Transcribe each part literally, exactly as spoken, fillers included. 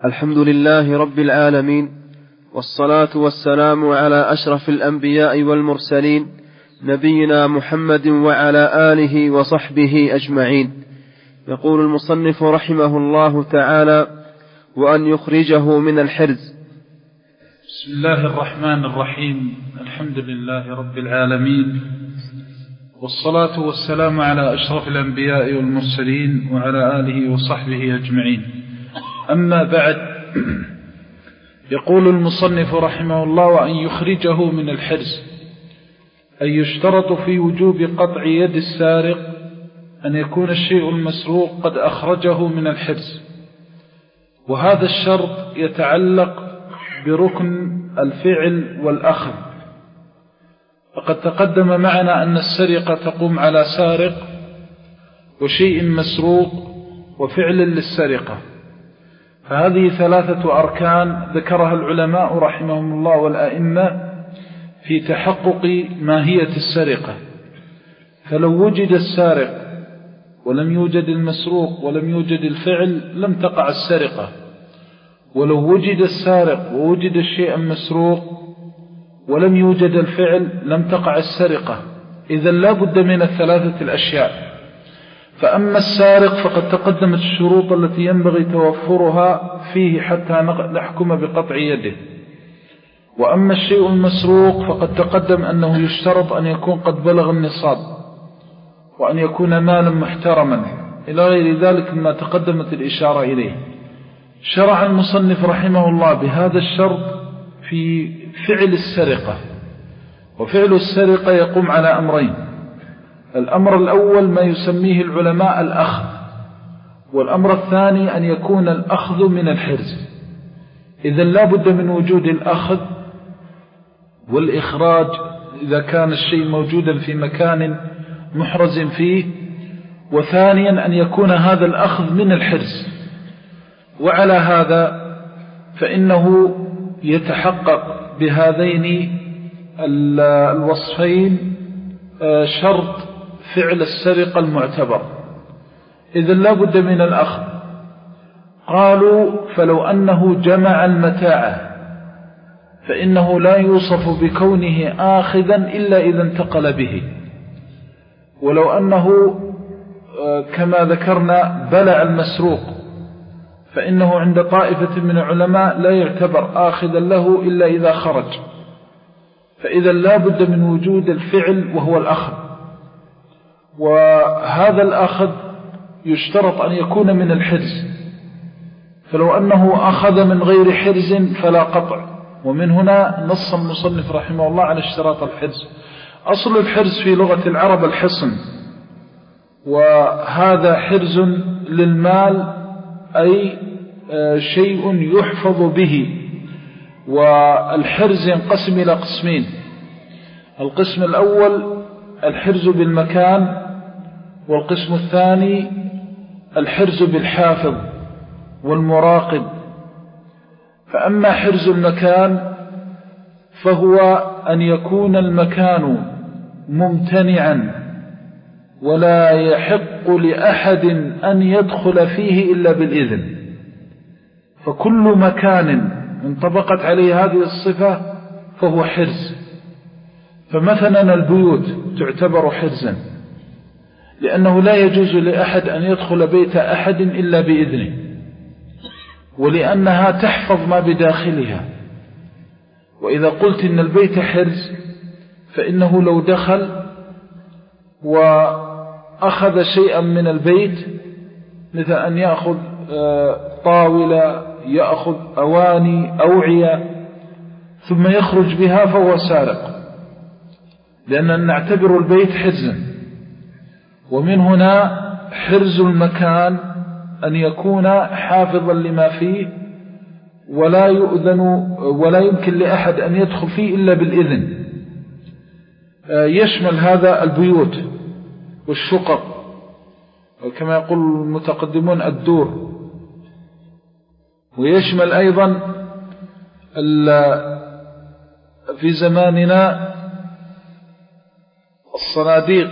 الحمد لله رب العالمين، والصلاة والسلام على أشرف الأنبياء والمرسلين، نبينا محمد وعلى آله وصحبه أجمعين. يقول المصنف رحمه الله تعالى: وأن يخرجه من الحرز. بسم الله الرحمن الرحيم. الحمد لله رب العالمين، والصلاة والسلام على أشرف الأنبياء والمرسلين وعلى آله وصحبه أجمعين. أما بعد، يقول المصنف رحمه الله: وأن يخرجه من الحرز، أي يشترط في وجوب قطع يد السارق أن يكون الشيء المسروق قد أخرجه من الحرز، وهذا الشرط يتعلق بركن الفعل والأخذ. فقد تقدم معنا أن السرقة تقوم على سارق وشيء مسروق وفعل للسرقة، فهذه ثلاثة أركان ذكرها العلماء رحمهم الله والأئمة في تحقق ماهية السرقة. فلو وجد السارق ولم يوجد المسروق ولم يوجد الفعل لم تقع السرقة، ولو وجد السارق ووجد الشيء المسروق ولم يوجد الفعل لم تقع السرقة. إذن لا بد من الثلاثة الأشياء. فأما السارق فقد تقدمت الشروط التي ينبغي توفرها فيه حتى نحكم بقطع يده. وأما الشيء المسروق فقد تقدم أنه يشترط أن يكون قد بلغ النصاب، وأن يكون مالا محترما إلى غير ذلك مما تقدمت الإشارة إليه. شرع المصنف رحمه الله بهذا الشرط في فعل السرقة. وفعل السرقة يقوم على أمرين: الأمر الأول ما يسميه العلماء الأخذ، والأمر الثاني أن يكون الأخذ من الحرز. إذن لا بد من وجود الأخذ والإخراج إذا كان الشيء موجودا في مكان محرز فيه، وثانيا أن يكون هذا الأخذ من الحرز. وعلى هذا فإنه يتحقق بهذين الوصفين شرط فعل السرقة المعتبر. إذن لا بد من الأخذ. قالوا: فلو أنه جمع المتاع فإنه لا يوصف بكونه آخذا إلا إذا انتقل به. ولو أنه كما ذكرنا بلع المسروق فإنه عند طائفة من العلماء لا يعتبر آخذا له إلا إذا خرج. فإذا لا بد من وجود الفعل وهو الأخذ، وهذا الأخذ يشترط أن يكون من الحرز. فلو أنه أخذ من غير حرز فلا قطع. ومن هنا نص المصنف رحمه الله على اشتراط الحرز. أصل الحرز في لغة العرب الحصن، وهذا حرز للمال، أي شيء يحفظ به. والحرز ينقسم إلى قسمين: القسم الأول الحرز بالمكان، والقسم الثاني الحرز بالحافظ والمراقب. فأما حرز المكان فهو أن يكون المكان ممتنعا ولا يحق لأحد أن يدخل فيه إلا بالإذن. فكل مكان انطبقت عليه هذه الصفة فهو حرز. فمثلا البيوت تعتبر حرزا، لأنه لا يجوز لأحد أن يدخل بيت أحد إلا بإذنه، ولأنها تحفظ ما بداخلها. وإذا قلت إن البيت حرز فإنه لو دخل وأخذ شيئا من البيت، مثل أن يأخذ طاولة، يأخذ أواني، أوعية، ثم يخرج بها فهو سارق، لأننا نعتبر البيت حرزا. ومن هنا حرز المكان أن يكون حافظا لما فيه، ولا يؤذن ولا يمكن لأحد أن يدخل فيه إلا بالإذن. يشمل هذا البيوت والشقق، وكما يقول المتقدمون الدور. ويشمل أيضا في زماننا الصناديق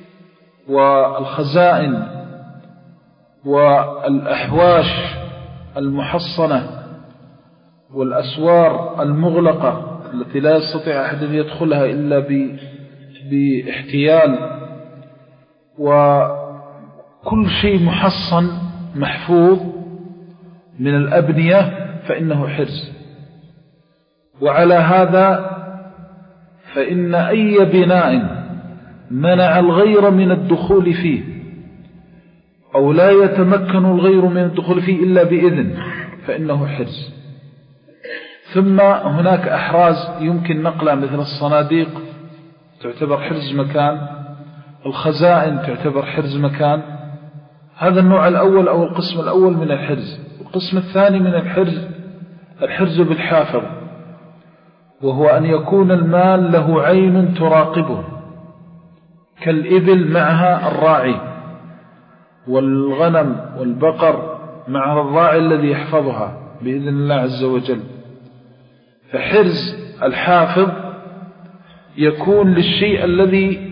والخزائن والأحواش المحصنة والأسوار المغلقة التي لا يستطيع أحد أن يدخلها إلا باحتيال، وكل شيء محصن محفوظ من الأبنية فإنه حرز. وعلى هذا فإن أي بناء منع الغير من الدخول فيه أو لا يتمكن الغير من الدخول فيه إلا بإذن فإنه حرز. ثم هناك أحراز يمكن نقلها مثل الصناديق تعتبر حرز مكان، الخزائن تعتبر حرز مكان. هذا النوع الأول أو القسم الأول من الحرز. القسم الثاني من الحرز الحرز بالحافظ، وهو أن يكون المال له عين تراقبه كالإبل معها الراعي، والغنم والبقر معها الراعي الذي يحفظها بإذن الله عز وجل. فحرز الحافظ يكون للشيء الذي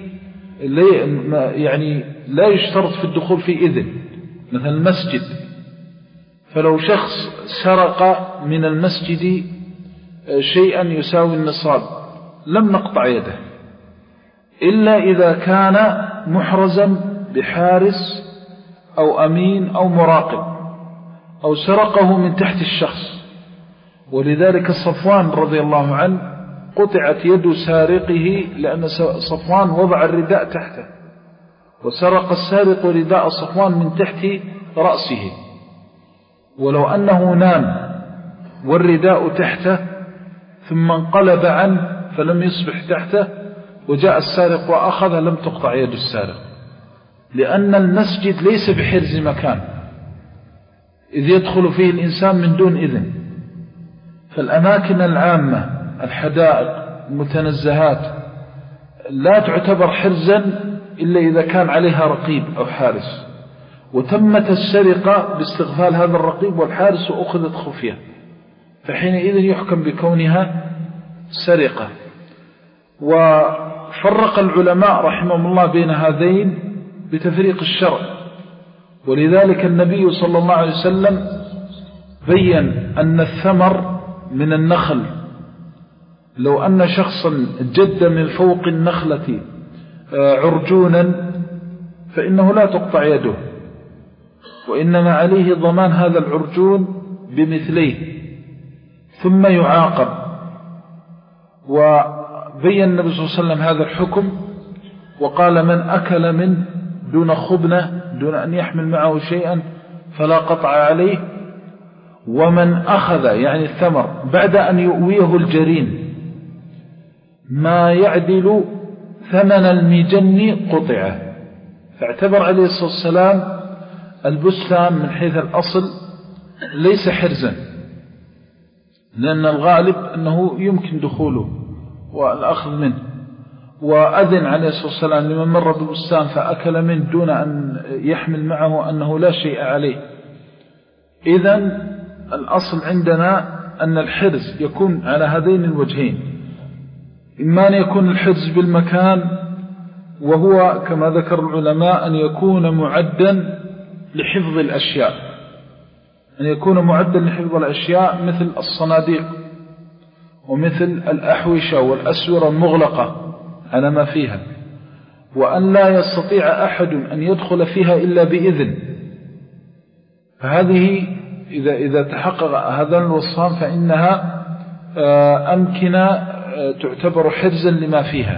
يعني لا يشترط في الدخول في إذن، مثل المسجد. فلو شخص سرق من المسجد شيئا يساوي النصاب لم نقطع يده إلا إذا كان محرزا بحارس أو أمين أو مراقب، أو سرقه من تحت الشخص. ولذلك صفوان رضي الله عنه قطعت يد سارقه لأن صفوان وضع الرداء تحته، وسرق السارق رداء صفوان من تحت رأسه. ولو أنه نام والرداء تحته ثم انقلب عنه فلم يصبح تحته وجاء السارق وأخذ لم تقطع يد السارق، لأن المسجد ليس بحرز مكان إذ يدخل فيه الإنسان من دون إذن. فالأماكن العامة الحدائق المتنزهات لا تعتبر حرزا إلا إذا كان عليها رقيب أو حارس، وتمت السرقة باستغفال هذا الرقيب والحارس وأخذت خفية، فحينئذ يحكم بكونها سرقة. وفرق العلماء رحمهم الله بين هذين بتفريق الشرع. ولذلك النبي صلى الله عليه وسلم بيّن أن الثمر من النخل لو أن شخصا جد من فوق النخلة عرجونا فإنه لا تقطع يده، وإنما عليه ضمان هذا العرجون بمثليه ثم يعاقب. وبين النبي صلى الله عليه وسلم هذا الحكم وقال: من أكل منه دون خبنة دون أن يحمل معه شيئا فلا قطع عليه، ومن أخذ يعني الثمر بعد أن يؤويه الجرين ما يعدل ثمن المجن قطعه. فاعتبر عليه الصلاة والسلام البستان من حيث الأصل ليس حرزا، لأن الغالب أنه يمكن دخوله والأخذ منه. وأذن عليه الصلاة والسلام لمن مر بالبستان فأكل منه دون أن يحمل معه أنه لا شيء عليه. إذن الأصل عندنا أن الحرز يكون على هذين الوجهين: إما أن يكون الحرز بالمكان، وهو كما ذكر العلماء أن يكون معدا لحفظ الأشياء، أن يكون معدا لحفظ الأشياء مثل الصناديق ومثل الأحوشة والأسورة المغلقة على ما فيها، وأن لا يستطيع أحد أن يدخل فيها إلا بإذن. فهذه إذا, إذا تحقق هذا الوصفان فإنها أمكنة تعتبر حرزا لما فيها.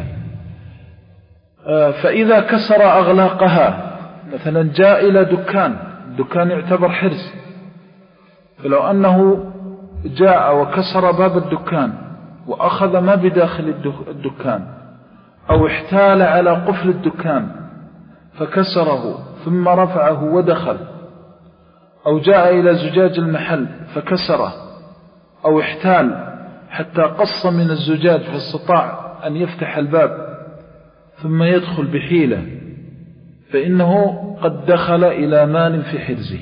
فإذا كسر أغلاقها، مثلا جاء إلى دكان، الدكان يعتبر حرز، فلو أنه جاء وكسر باب الدكان وأخذ ما بداخل الدكان، أو احتال على قفل الدكان فكسره ثم رفعه ودخل، أو جاء إلى زجاج المحل فكسره، أو احتال حتى قص من الزجاج فاستطاع أن يفتح الباب ثم يدخل بحيلة، فإنه قد دخل إلى مال في حرزه.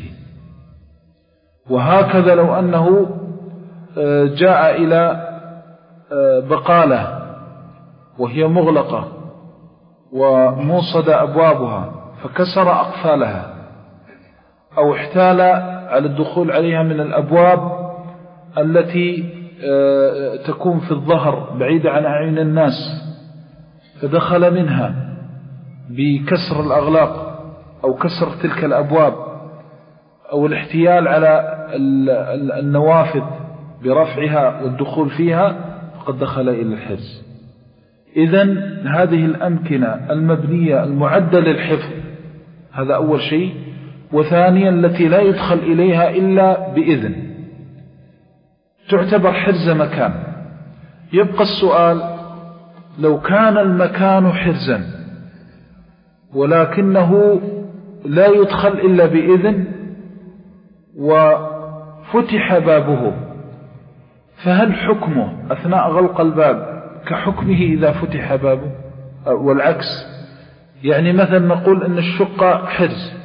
وهكذا لو أنه جاء إلى بقالة وهي مغلقة وموصد أبوابها فكسر أقفالها، أو احتال على الدخول عليها من الأبواب التي تكون في الظهر بعيدة عن أعين الناس، فدخل منها بكسر الأغلاق أو كسر تلك الأبواب أو الاحتيال على النوافذ برفعها والدخول فيها، فقد دخل إلى الحرز. إذن هذه الأمكنة المبنية المعدة للحفظ، هذا أول شيء. وثانيا التي لا يدخل إليها إلا بإذن، تعتبر حرز مكان. يبقى السؤال: لو كان المكان حرزا ولكنه لا يدخل إلا بإذن وفتح بابه، فهل حكمه أثناء غلق الباب كحكمه إذا فتح بابه والعكس؟ يعني مثلا نقول أن الشقة حرز،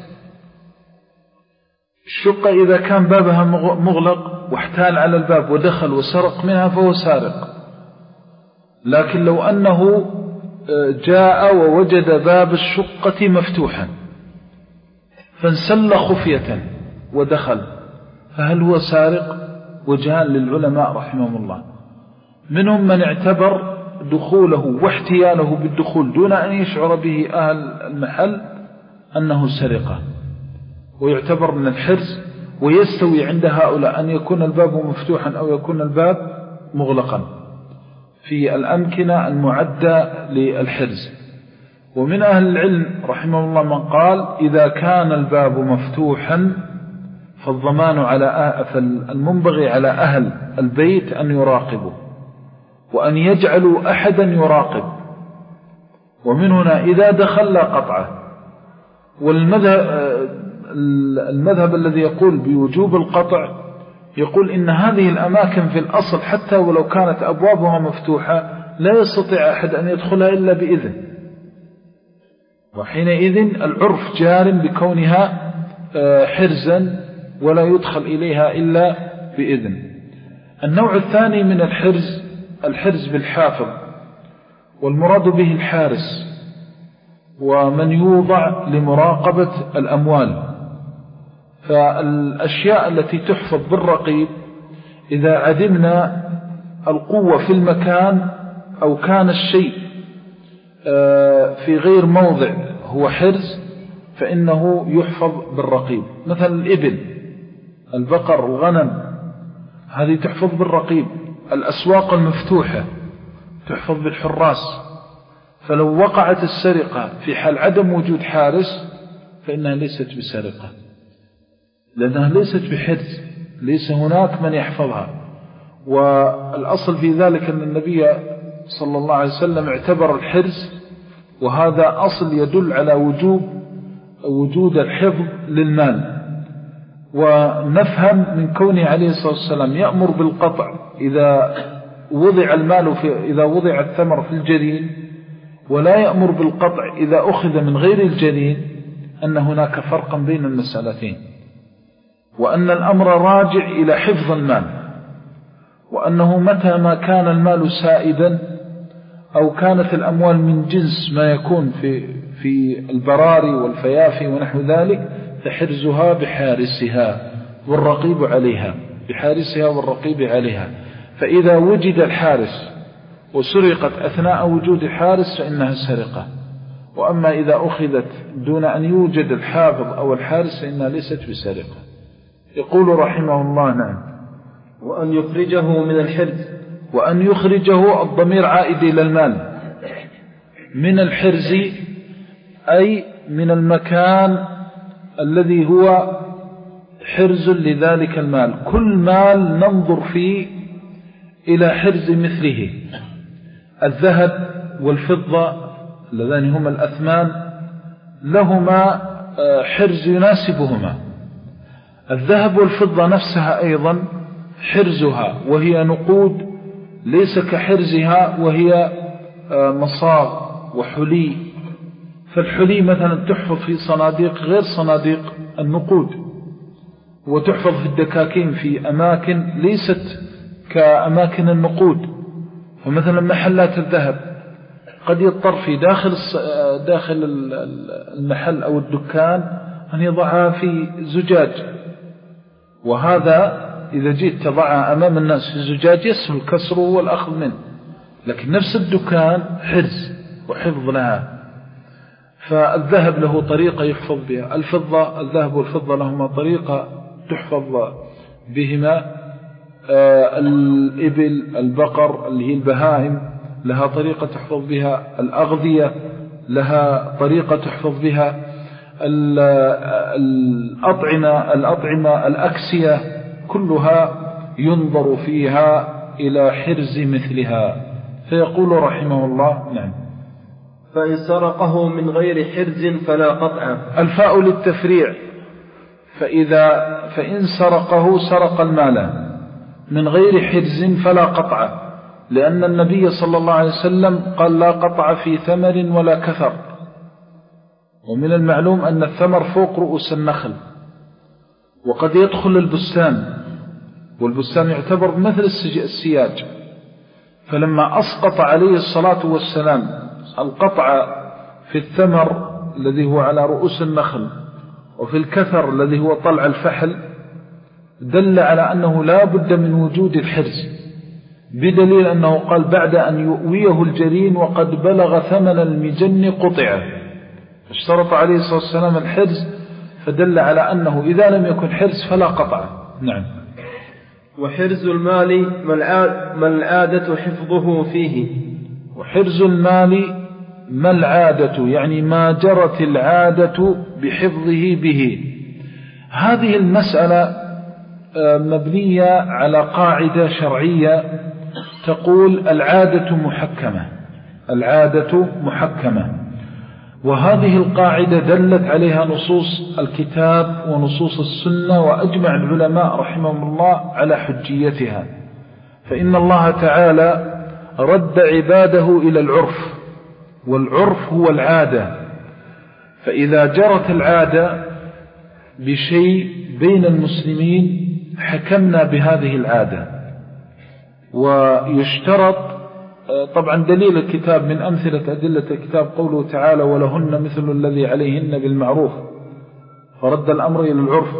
الشقة إذا كان بابها مغلق واحتال على الباب ودخل وسرق منها فهو سارق. لكن لو أنه جاء ووجد باب الشقة مفتوحا فانسل خفية ودخل، فهل هو سارق؟ وجهان للعلماء رحمهم الله. منهم من اعتبر دخوله واحتياله بالدخول دون أن يشعر به أهل المحل أنه سرقة ويعتبر من الحرز، ويستوي عند هؤلاء أن يكون الباب مفتوحا أو يكون الباب مغلقا في الأمكنة المعدة للحرز. ومن أهل العلم رحمه الله من قال: إذا كان الباب مفتوحا فالضمان على المنبغي على أهل البيت أن يراقبوا وأن يجعلوا أحدا يراقب. ومن هنا إذا دخل لا قطعه. والمذهب المذهب الذي يقول بوجوب القطع يقول إن هذه الأماكن في الأصل حتى ولو كانت أبوابها مفتوحة لا يستطيع أحد أن يدخلها إلا بإذن، وحينئذ العرف جار بكونها حرزا ولا يدخل إليها إلا بإذن. النوع الثاني من الحرز الحرز بالحافظ، والمراد به الحارس ومن يوضع لمراقبة الأموال. فالأشياء التي تحفظ بالرقيب إذا عدمنا القوة في المكان أو كان الشيء في غير موضع هو حرز فإنه يحفظ بالرقيب. مثل الإبل، البقر، الغنم، هذه تحفظ بالرقيب. الأسواق المفتوحة تحفظ بالحراس. فلو وقعت السرقة في حال عدم وجود حارس فإنها ليست بسرقة، لأنها ليست بحرز، ليس هناك من يحفظها. والأصل في ذلك أن النبي صلى الله عليه وسلم اعتبر الحرز، وهذا أصل يدل على وجوب وجود الحفظ للمال. ونفهم من كونه عليه الصلاة والسلام يأمر بالقطع إذا وضع المال في إذا وضع الثمر في الجنين، ولا يأمر بالقطع إذا أخذ من غير الجنين، أن هناك فرقا بين المسألتين، وأن الأمر راجع إلى حفظ المال، وأنه متى ما كان المال سائدا أو كانت الأموال من جنس ما يكون في في البراري والفيافي ونحو ذلك فحرزها بحارسها والرقيب عليها، بحارسها والرقيب عليها. فإذا وجد الحارس وسرقت أثناء وجود الحارس فإنها سرقة. وأما إذا أخذت دون أن يوجد الحافظ أو الحارس فإنها ليست بسرقة. يقول رحمه الله: نعم. وأن يخرجه من الحرز. وأن يخرجه الضمير عائد إلى المال من الحرز، أي من المكان الذي هو حرز لذلك المال. كل مال ننظر فيه إلى حرز مثله. الذهب والفضة اللذان هما الأثمان لهما حرز يناسبهما. الذهب والفضة نفسها أيضا حرزها وهي نقود ليس كحرزها وهي مصاغ وحلي. فالحلي مثلا تحفظ في صناديق غير صناديق النقود، وتحفظ في الدكاكين في أماكن ليست كأماكن النقود. فمثلا محلات الذهب قد يضطر في داخل داخل المحل أو الدكان أن يضعها في زجاج وهذا إذا جيت تضعها أمام الناس في الزجاج يسهل كسره والأخذ منه، لكن نفس الدكان حرز وحفظ لها. فالذهب له طريقة يحفظ بها، الفضة الذهب والفضة لهما طريقة تحفظ بهما، آه الإبل البقر اللي هي البهائم لها طريقة تحفظ بها، الأغذية لها طريقة تحفظ بها، الأطعمة الأطعمة الأكسية كلها ينظر فيها إلى حرز مثلها. فيقول رحمه الله: نعم. فإن سرقه من غير حرز فلا قطع. الفاء للتفريع، فإذا فإن سرقه سرق المال من غير حرز فلا قطع، لأن النبي صلى الله عليه وسلم قال: لا قطع في ثمر ولا كثر. ومن المعلوم أن الثمر فوق رؤوس النخل، وقد يدخل البستان، والبستان يعتبر مثل السياج. فلما أسقط عليه الصلاة والسلام القطع في الثمر الذي هو على رؤوس النخل وفي الكثر الذي هو طلع الفحل، دل على أنه لا بد من وجود الحرز، بدليل أنه قال: بعد أن يؤويه الجرين وقد بلغ ثمن المجن قطعه. اشترط عليه الصلاة والسلام الحرز، فدل على أنه إذا لم يكن حرز فلا قطع. نعم. وحرز المال ما العادة حفظه فيه. وحرز المال ما العادة، يعني ما جرت العادة بحفظه به. هذه المسألة مبنية على قاعدة شرعية تقول: العادة محكمة، العادة محكمة. وهذه القاعدة دلت عليها نصوص الكتاب ونصوص السنة، وأجمع العلماء رحمهم الله على حجيتها. فإن الله تعالى رد عباده إلى العرف، والعرف هو العادة. فإذا جرت العادة بشيء بين المسلمين حكمنا بهذه العادة. ويشترط طبعا دليل الكتاب من أمثلة أدلة الكتاب قوله تعالى: ولهن مثل الذي عليهن بالمعروف، فرد الأمر إلى العرف.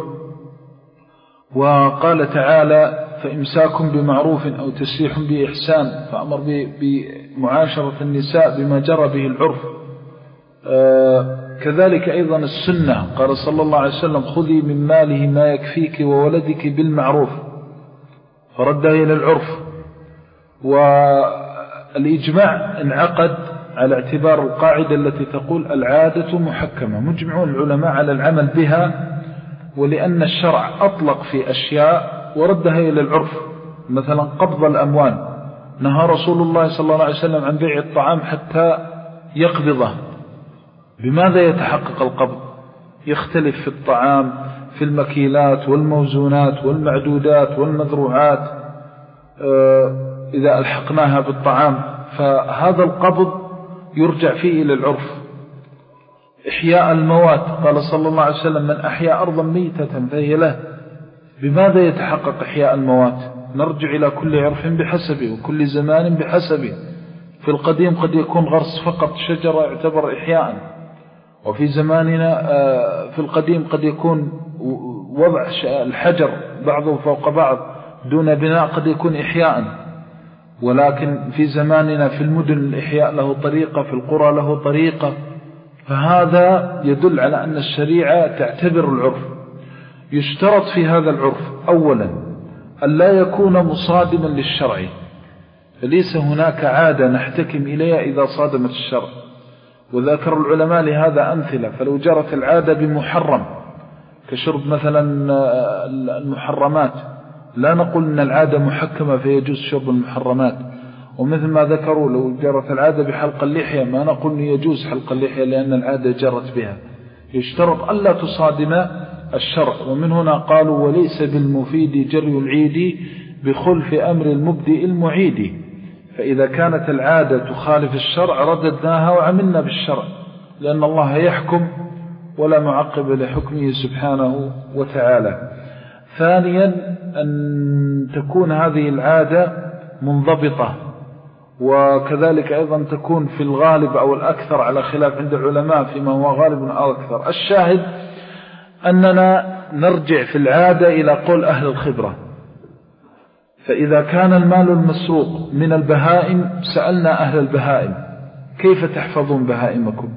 وقال تعالى: فإمساكم بمعروف أو تسريح بإحسان، فأمر بمعاشرة النساء بما جرى به العرف. آه كذلك أيضا السنة، قال صلى الله عليه وسلم: خذي من ماله ما يكفيك وولدك بالمعروف، فردها إلى العرف. والإجماع انعقد على اعتبار القاعدة التي تقول: العادة محكمة، مجمعون العلماء على العمل بها. ولأن الشرع أطلق في أشياء وردها إلى العرف، مثلا قبض الأموال، نهى رسول الله صلى الله عليه وسلم عن بيع الطعام حتى يقبضه. بماذا يتحقق القبض؟ يختلف في الطعام، في المكيلات والموزونات والمعدودات والمذروعات إذا ألحقناها بالطعام، فهذا القبض يرجع فيه إلى العرف. إحياء الموات، قال صلى الله عليه وسلم: من أحيا أرضا ميتة فهي له. بماذا يتحقق إحياء الموات؟ نرجع إلى كل عرف بحسبه وكل زمان بحسبه. في القديم قد يكون غرس فقط شجرة يعتبر إحياء، وفي زماننا في القديم قد يكون وضع الحجر بعضه فوق بعض دون بناء قد يكون إحياء. ولكن في زماننا في المدن الإحياء له طريقة، في القرى له طريقة. فهذا يدل على أن الشريعة تعتبر العرف. يشترط في هذا العرف أولا أن لا يكون مصادما للشرع، فليس هناك عادة نحتكم إليها إذا صادمت الشرع. وذكر العلماء لهذا أمثلة. فلو جرت العادة بمحرم كشرب مثلا المحرمات، لا نقول أن العادة محكمة فيجوز شرب المحرمات. ومثل ما ذكروا لو جرت العادة بحلق اللحية، ما نقول أن يجوز حلق اللحية لأن العادة جرت بها. يشترط ألا تصادم الشرع. ومن هنا قالوا: وليس بالمفيد جري العيد بخلف أمر المبدئ المعيد. فإذا كانت العادة تخالف الشرع رددناها وعملنا بالشرع، لأن الله يحكم ولا معقب لحكمه سبحانه وتعالى. ثانيا أن تكون هذه العادة منضبطة، وكذلك أيضا تكون في الغالب أو الأكثر على خلاف عند العلماء فيما هو غالب أو أكثر. الشاهد أننا نرجع في العادة إلى قول أهل الخبرة. فإذا كان المال المسروق من البهائم سألنا أهل البهائم كيف تحفظون بهائمكم؟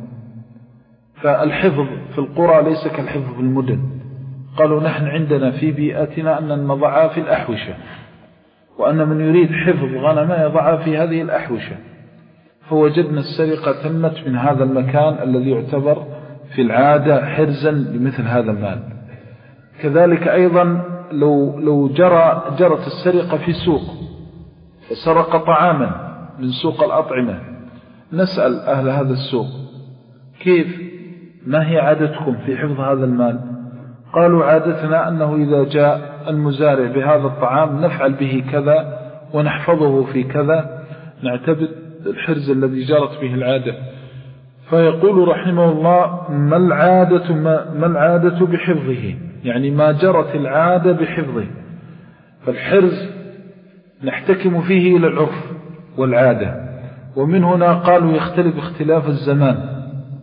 فالحفظ في القرى ليس كالحفظ في المدن. قالوا نحن عندنا في بيئتنا أن نضعها في الأحوشة، وأن من يريد حفظ غنم يضعها في هذه الأحوشة. فوجدنا السرقة تمت من هذا المكان الذي يعتبر في العادة حرزا لمثل هذا المال. كذلك أيضا لو, لو جرى جرت السرقة في سوق فسرق طعاما من سوق الأطعمة، نسأل أهل هذا السوق كيف ما هي عادتكم في حفظ هذا المال؟ قالوا عادتنا أنه إذا جاء المزارع بهذا الطعام نفعل به كذا ونحفظه في كذا، نعتبر الحرز الذي جرت به العادة. فيقول رحمه الله ما العادة, ما, ما العادة بحفظه، يعني ما جرت العادة بحفظه. فالحرز نحتكم فيه إلى العرف والعادة، ومن هنا قالوا يختلف اختلاف الزمان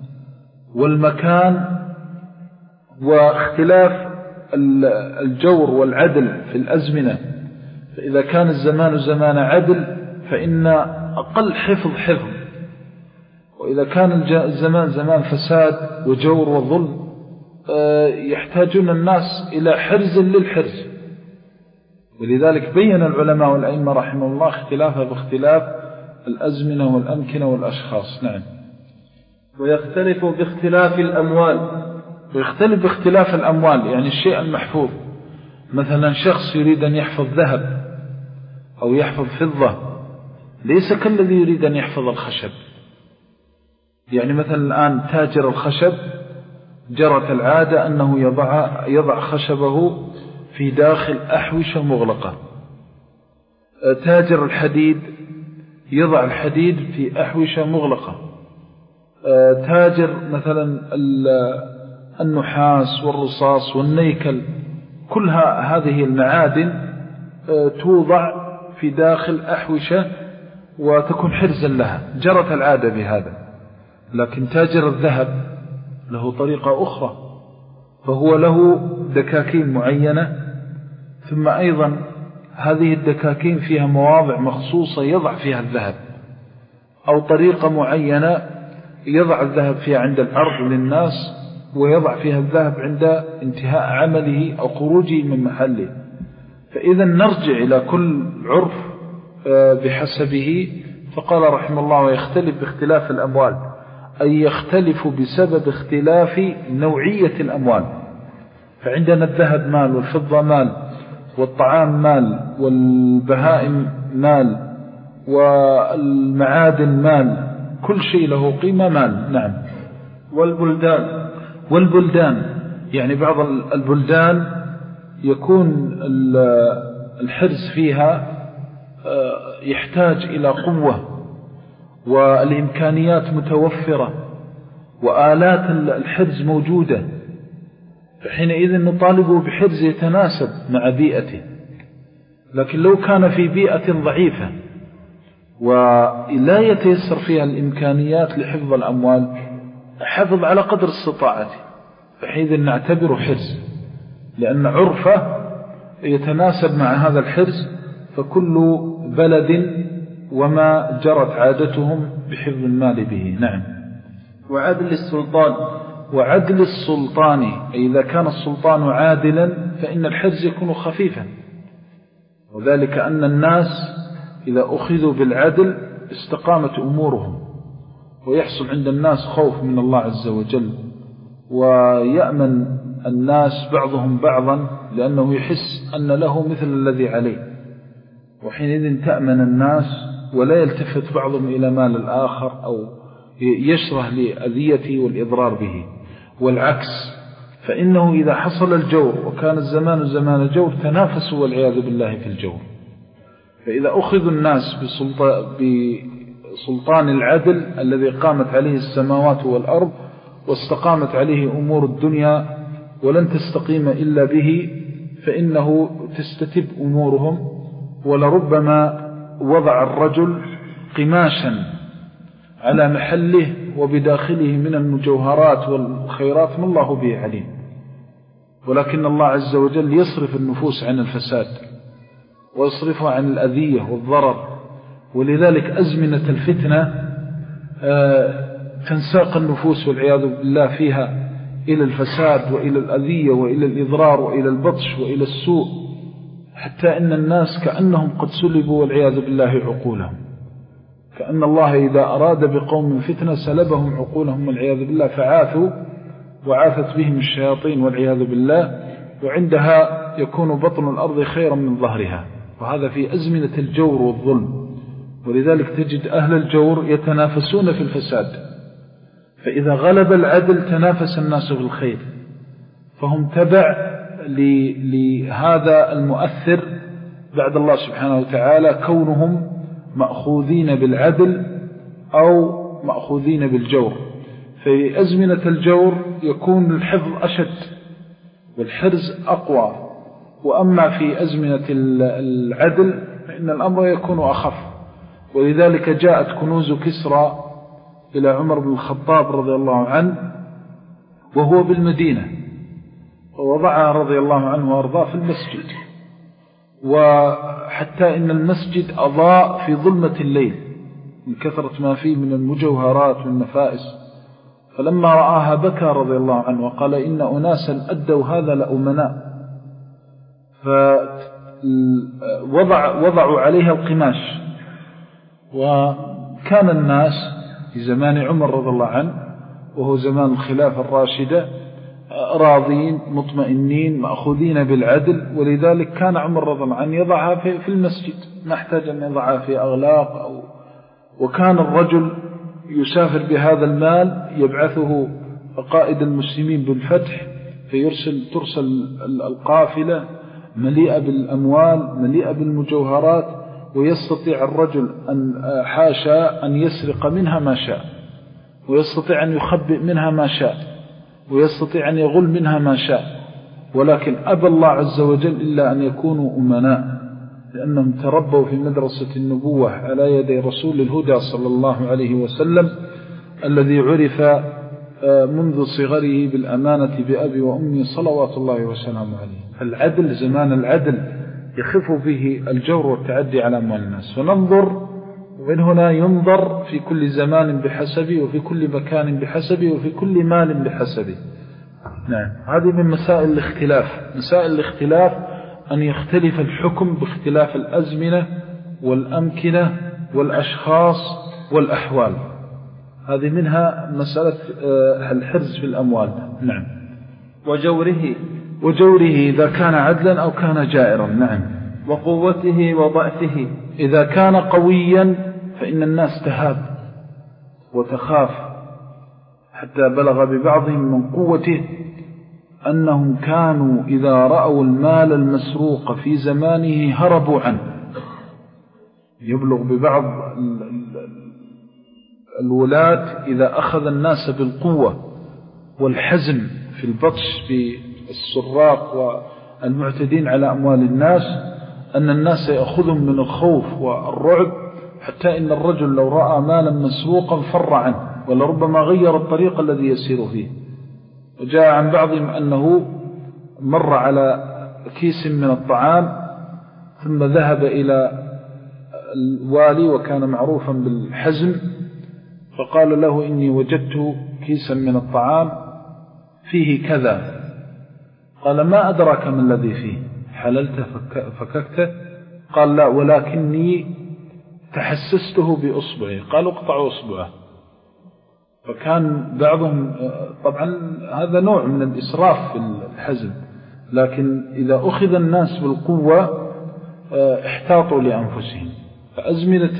والمكان واختلاف الجور والعدل في الأزمنة. فإذا كان الزمان زمان عدل فإن أقل حفظ حفظ، وإذا كان الزمان زمان فساد وجور وظلم يحتاجون الناس إلى حرز للحرز. ولذلك بين العلماء والأئمة رحمه الله اختلافه باختلاف الأزمنة والأمكنة والأشخاص. نعم. ويختلف باختلاف الأموال. ويختلف باختلاف الأموال، يعني الشيء المحفوظ. مثلا شخص يريد أن يحفظ ذهب أو يحفظ فضة ليس كالذي يريد أن يحفظ الخشب. يعني مثلا الآن تاجر الخشب جرت العادة أنه يضع, يضع خشبه في داخل أحوشة مغلقة. تاجر الحديد يضع الحديد في أحوشة مغلقة. تاجر مثلا النحاس والرصاص والنيكل، كل هذه المعادن توضع في داخل أحوشة وتكون حرزا لها، جرت العادة بهذا. لكن تاجر الذهب له طريقة أخرى، فهو له دكاكين معينة، ثم أيضا هذه الدكاكين فيها مواضع مخصوصة يضع فيها الذهب، أو طريقة معينة يضع الذهب فيها عند العرض للناس، ويضع فيها الذهب عند انتهاء عمله أو خروجه من محله. فإذا نرجع إلى كل عرف بحسبه. فقال رحمه الله ويختلف باختلاف الأموال، أي يختلف بسبب اختلاف نوعية الأموال. فعندنا الذهب مال، والفضة مال، والطعام مال، والبهائم مال، والمعادن مال، كل شيء له قيمة مال. نعم. والبلدان. والبلدان يعني بعض البلدان يكون الحرز فيها يحتاج إلى قوة والإمكانيات متوفرة وآلات الحرز موجودة، فحينئذ نطالبه بحرز يتناسب مع بيئته. لكن لو كان في بيئة ضعيفة ولا يتيسر فيها الإمكانيات لحفظ الأموال، حفظ على قدر استطاعته، فحينئذ نعتبره حرز، لأن عرفه يتناسب مع هذا الحرز. فكل بلد وما جرت عادتهم بحفظ المال به. نعم. وعدل السلطان. وعدل السلطان، أي إذا كان السلطان عادلا فإن الحرز يكون خفيفا، وذلك أن الناس إذا أخذوا بالعدل استقامت أمورهم، ويحصل عند الناس خوف من الله عز وجل، ويأمن الناس بعضهم بعضا لأنه يحس أن له مثل الذي عليه، وحينئذ تأمن الناس ولا يلتفت بعضهم إلى مال الآخر أو يشره لأذيته والإضرار به. والعكس، فإنه إذا حصل الجور وكان الزمان زمان جور تنافسوا والعياذ بالله في الجور. فإذا أخذ الناس بسلطان العدل الذي قامت عليه السماوات والأرض واستقامت عليه أمور الدنيا ولن تستقيم إلا به، فإنه تستتب أمورهم. ولربما وضع الرجل قماشا على محله وبداخله من المجوهرات والخيرات ما الله به عليه، ولكن الله عز وجل يصرف النفوس عن الفساد ويصرفها عن الأذية والضرر. ولذلك أزمنة الفتنة تنساق النفوس والعياذ بالله فيها إلى الفساد وإلى الأذية وإلى الإضرار وإلى البطش وإلى السوء، حتى إن الناس كأنهم قد سلبوا والعياذ بالله عقولهم، كأن الله إذا أراد بقوم فتنة سلبهم عقولهم والعياذ بالله، فعاثوا وعاثت بهم الشياطين والعياذ بالله، وعندها يكون بطن الأرض خيرا من ظهرها. وهذا في أزمنة الجور والظلم. ولذلك تجد أهل الجور يتنافسون في الفساد، فإذا غلب العدل تنافس الناس في الخير، فهم تبع لهذا المؤثر بعد الله سبحانه وتعالى، كونهم مأخوذين بالعدل أو مأخوذين بالجور. في أزمنة الجور يكون الحفظ أشد والحرز أقوى، وأما في أزمنة العدل فإن الأمر يكون أخف. ولذلك جاءت كنوز كسرى إلى عمر بن الخطاب رضي الله عنه وهو بالمدينة، ووضعها رضي الله عنه وأرضاه في المسجد، وحتى إن المسجد أضاء في ظلمة الليل من كثرة ما فيه من المجوهرات والنفائس. فلما رآها بكى رضي الله عنه وقال إن أناسا أدوا هذا لأمناء، فوضع وضعوا عليها القماش. وكان الناس في زمان عمر رضي الله عنه وهو زمان الخلافة الراشدة راضين مطمئنين مأخوذين بالعدل، ولذلك كان عمر رضي الله عنه يضعها في المسجد، ما احتاج أن يضعها في أغلاق أو. وكان الرجل يسافر بهذا المال يبعثه قائد المسلمين بالفتح، فيرسل ترسل القافلة مليئة بالأموال مليئة بالمجوهرات، ويستطيع الرجل أن حاشا أن يسرق منها ما شاء، ويستطيع أن يخبئ منها ما شاء، ويستطيع أن يغل منها ما شاء. ولكن أبى الله عز وجل إلا أن يكونوا أمناء، لأنهم تربوا في مدرسة النبوة على يدي رسول الهدى صلى الله عليه وسلم، الذي عرف منذ صغره بالأمانة بأبي وأمي صلوات الله وسلامه عليه. العدل زمان العدل يخف به الجور والتعدي على أموال الناس. فننظر، ومن هنا ينظر في كل زمان بحسبه، وفي كل مكان بحسبه، وفي كل مال بحسبه. نعم، هذه من مسائل الاختلاف. مسائل الاختلاف أن يختلف الحكم باختلاف الأزمنة والأمكنة والأشخاص والأحوال. هذه منها مسألة الحرز في الأموال. نعم. وجوره وجوره إذا كان عدلا أو كان جائرا. نعم. وقوته وضعفه إذا كان قويا فإن الناس تهاب وتخاف، حتى بلغ ببعضهم من قوته أنهم كانوا إذا رأوا المال المسروق في زمانه هربوا عنه. يبلغ ببعض الولاة إذا أخذ الناس بالقوة والحزم في البطش بالسراق والمعتدين على أموال الناس، أن الناس يأخذهم من الخوف والرعب، حتى إن الرجل لو رأى مالا مسروقا فر عنه، ولربما غير الطريق الذي يسير فيه. وجاء عن بعضهم أنه مر على كيس من الطعام ثم ذهب إلى الوالي وكان معروفا بالحزم، فقال له إني وجدت كيسا من الطعام فيه كذا. قال ما أدراك ما الذي فيه؟ حللت فككته؟ قال لا، ولكني تحسسته بأصبعي. قالوا اقطعوا أصبعه. فكان بعضهم، طبعا هذا نوع من الإسراف في الحزم، لكن إذا أخذ الناس بالقوة احتاطوا لأنفسهم. فأزمنة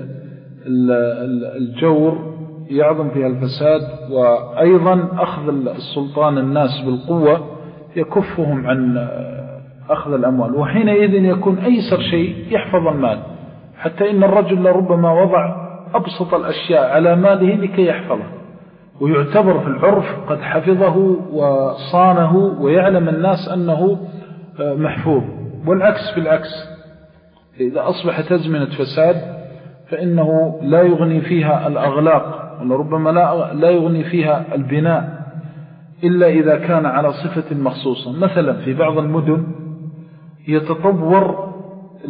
الجور يعظم فيها الفساد، وأيضا أخذ السلطان الناس بالقوة يكفهم عن أخذ الأموال، وحينئذ يكون أيسر شيء يحفظ المال، حتى إن الرجل لربما وضع أبسط الأشياء على ماله لكي يحفظه، ويعتبر في العرف قد حفظه وصانه ويعلم الناس أنه محفوظ. والعكس بالعكس، إذا أصبحت أزمنة فساد فإنه لا يغني فيها الأغلاق، ولربما لا, لا يغني فيها البناء، إلا إذا كان على صفة مخصوصة. مثلا في بعض المدن يتطور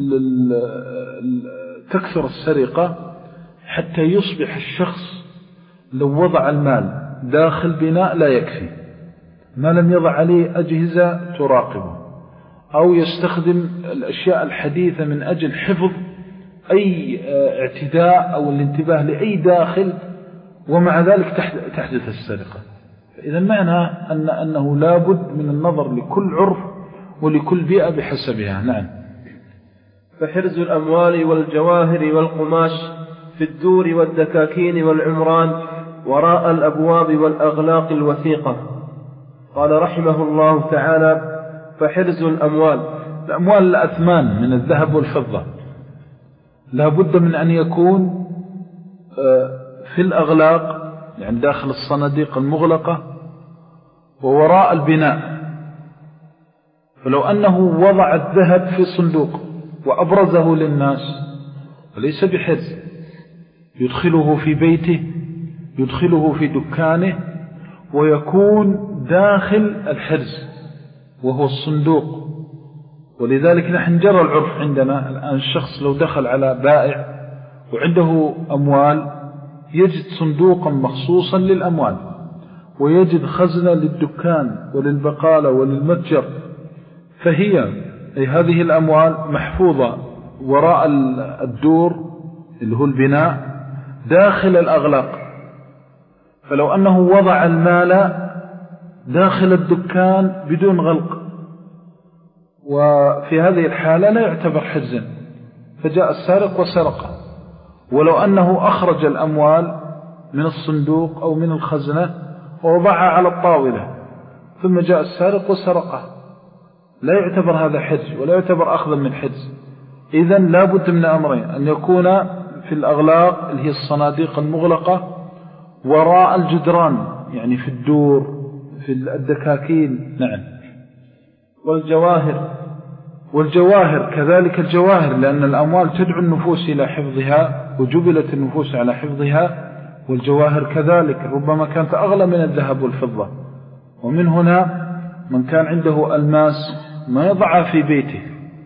تكثر السرقة حتى يصبح الشخص لو وضع المال داخل بناء لا يكفي، ما لم يضع عليه أجهزة تراقبه، أو يستخدم الأشياء الحديثة من أجل حفظ أي اعتداء أو الانتباه لأي داخل، ومع ذلك تحدث السرقة. إذا معنى أن أنه لابد من النظر لكل عرف ولكل بيئة بحسبها. نعم. فحرز الأموال والجواهر والقماش في الدور والدكاكين والعمران وراء الأبواب والأغلاق الوثيقة. قال رحمه الله تعالى: فحرز الأموال، الأموال الأثمان من الذهب والفضة لا بد من أن يكون في الأغلاق، يعني داخل الصناديق المغلقة ووراء البناء. فلو أنه وضع الذهب في صندوق وأبرزه للناس فليس بحرز، يدخله في بيته، يدخله في دكانه، ويكون داخل الحرز وهو الصندوق. ولذلك نحن جرى العرف عندنا الآن، الشخص لو دخل على بائع وعنده أموال يجد صندوقا مخصوصا للأموال، ويجد خزنة للدكان وللبقالة وللمتجر، فهي أي هذه الأموال محفوظة وراء الدور اللي هو البناء داخل الأغلاق. فلو أنه وضع المال داخل الدكان بدون غلق، وفي هذه الحالة لا يعتبر حرزا، فجاء السارق وسرقه. ولو أنه أخرج الأموال من الصندوق أو من الخزنة ووضعها على الطاولة ثم جاء السارق وسرقه، لا يعتبر هذا حرز ولا يعتبر أخذا من حرز. إذن لا بد من أمرين: أن يكون في الأغلاق اللي هي الصناديق المغلقة وراء الجدران، يعني في الدور، في الدكاكين. نعم. والجواهر، والجواهر كذلك الجواهر، لأن الأموال تدعو النفوس إلى حفظها وجبلت النفوس على حفظها، والجواهر كذلك ربما كانت أغلى من الذهب والفضة. ومن هنا من كان عنده ألماس ما يضعها في بيته،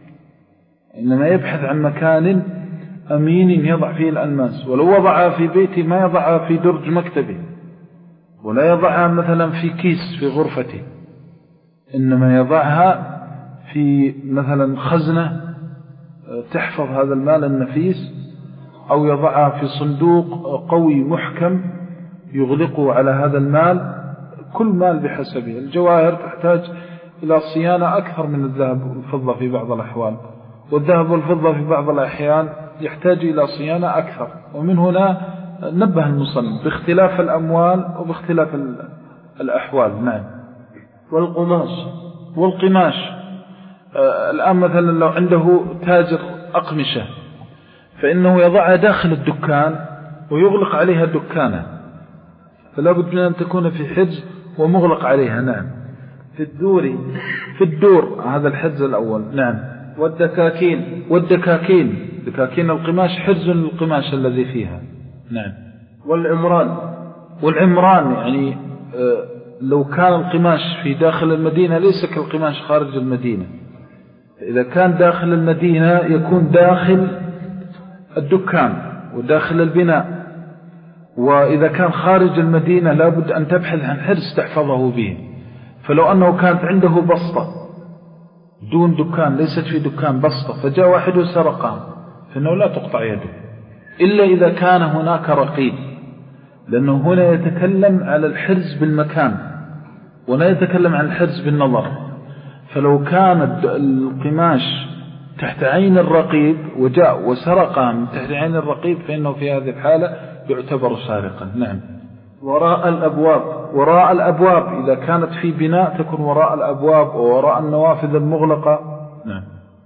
إنما يبحث عن مكان أمين يضع فيه الألماس، ولو وضعها في بيته ما يضعها في درج مكتبه، ولا يضعها مثلا في كيس في غرفته، إنما يضعها في مثلا خزنة تحفظ هذا المال النفيس، أو يضعها في صندوق قوي محكم يغلقه على هذا المال. كل مال بحسبه. الجواهر تحتاج إلى صيانة أكثر من الذهب والفضة في بعض الأحوال، والذهب والفضة في بعض الأحيان يحتاج إلى صيانة أكثر. ومن هنا نبه المصنف باختلاف الأموال وباختلاف الأحوال. نعم. والقماش، والقماش آه الآن مثلا لو عنده تاجر أقمشة فإنه يضعها داخل الدكان ويغلق عليها دكانه، فلا بد من أن تكون في حجز ومغلق عليها. نعم. في الدور، في الدور هذا الحجز الأول. نعم. والدكاكين، والدكاكين دكاكين القماش حجز القماش الذي فيها. نعم. والعمران، والعمران يعني آه لو كان القماش في داخل المدينة ليس كالقماش خارج المدينة. إذا كان داخل المدينة يكون داخل الدكان وداخل البناء، وإذا كان خارج المدينة لابد أن تبحث عن حرز تحفظه به. فلو أنه كانت عنده بسطة دون دكان، ليست في دكان بسطة، فجاء واحد وسرقها، فإنه لا تقطع يده إلا إذا كان هناك رقيب، لأنه هنا يتكلم على الحرز بالمكان ولا يتكلم عن الحرز بالنظر. فلو كان القماش تحت عين الرقيب وجاء وسرقها من تحت عين الرقيب فإنه في هذه الحالة يعتبر سارقا. نعم. وراء الأبواب، وراء الأبواب إذا كانت في بناء تكون وراء الأبواب ووراء النوافذ المغلقة. نعم.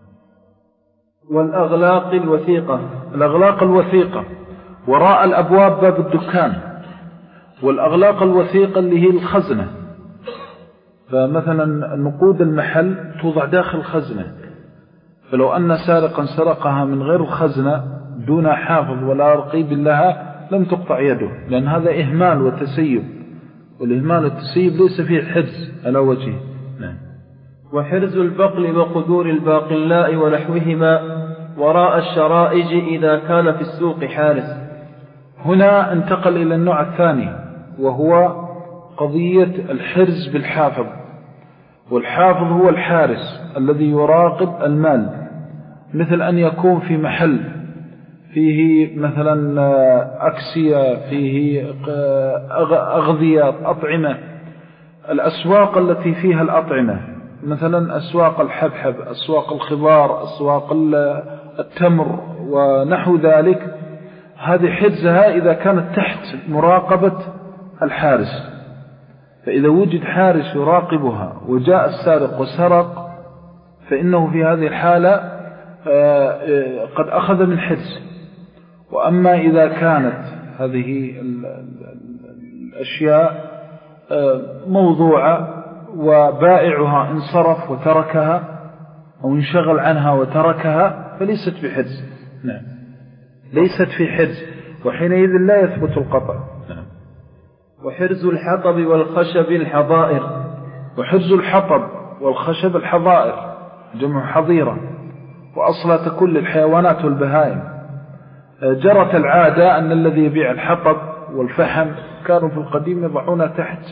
والأغلاق الوثيقة، الأغلاق الوثيقة وراء الأبواب باب الدكان، والأغلاق الوثيقة اللي هي الخزنة. فمثلا نقود المحل توضع داخل الخزنة، فلو أن سارقا سرقها من غير الخزنة دون حافظ ولا رقيب لها لم تقطع يده، لأن هذا إهمال وتسيب، والإهمال التسيب ليس فيه حرز على وجهه. نعم. وحرز البقل وقدور الباقلاء ونحوهما وراء الشرائج إذا كان في السوق حارس. هنا انتقل إلى النوع الثاني وهو قضية الحرز بالحافظ. والحافظ هو الحارس الذي يراقب المال، مثل أن يكون في محل فيه مثلا أكسية، فيه أغذية، أطعمة، الأسواق التي فيها الأطعمة، مثلا أسواق الحبحب، أسواق الخضار، أسواق التمر ونحو ذلك، هذه حرزها إذا كانت تحت مراقبة الحارس. فإذا وجد حارس يراقبها وجاء السارق وسرق فإنه في هذه الحالة قد أخذ من حرز. وأما إذا كانت هذه الأشياء موضوعة وبائعها انصرف وتركها أو انشغل عنها وتركها فليست بحرز. نعم، ليست في حرز، وحينئذ لا يثبت القطع. نعم. وحرز الحطب والخشب الحظائر. وحرز الحطب والخشب الحظائر جمع حظيرة، وأصلا تكون للحيوانات والبهائم. جرت العادة أن الذي يبيع الحطب والفحم كانوا في القديم يضعون تحت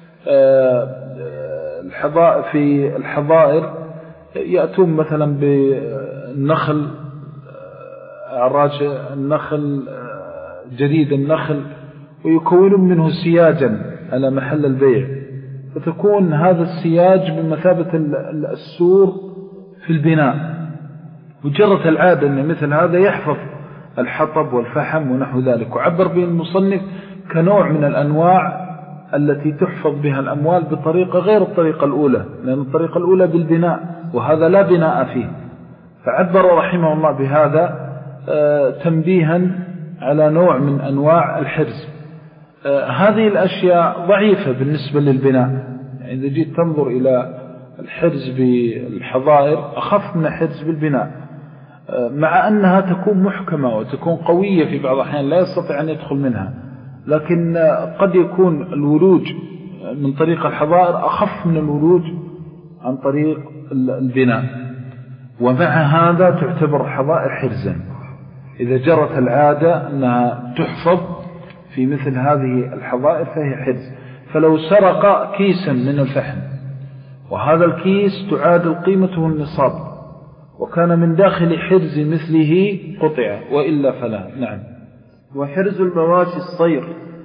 الحظائر، في الحظائر يأتون مثلا بالنخل، أعراج النخل، جديد النخل، ويكونون منه سياجا على محل البيع، فتكون هذا السياج بمثابة السور في البناء. وجرت العادة أن مثل هذا يحفظ الحطب والفحم ونحو ذلك، وعبر به المصنف كنوع من الأنواع التي تحفظ بها الأموال بطريقة غير الطريقة الأولى، لأن الطريقة الأولى بالبناء وهذا لا بناء فيه، فعبر رحمه الله بهذا تنبيها على نوع من أنواع الحرز. هذه الأشياء ضعيفة بالنسبة للبناء، يعني إذا جيت تنظر إلى الحرز بالحظائر أخف من الحرز بالبناء، مع أنها تكون محكمة وتكون قوية في بعض الأحيان لا يستطيع أن يدخل منها، لكن قد يكون الولوج من طريق الحظائر أخف من الولوج عن طريق البناء. ومع هذا تعتبر الحظائر حرزا إذا جرت العادة أنها تحفظ في مثل هذه الحظائر فهي حرز. فلو سرق كيسا من الفحم وهذا الكيس تعادل قيمته النصاب وكان من داخل حرز مثله قطع، وإلا فلا. نعم. وحرز المواشي الصير.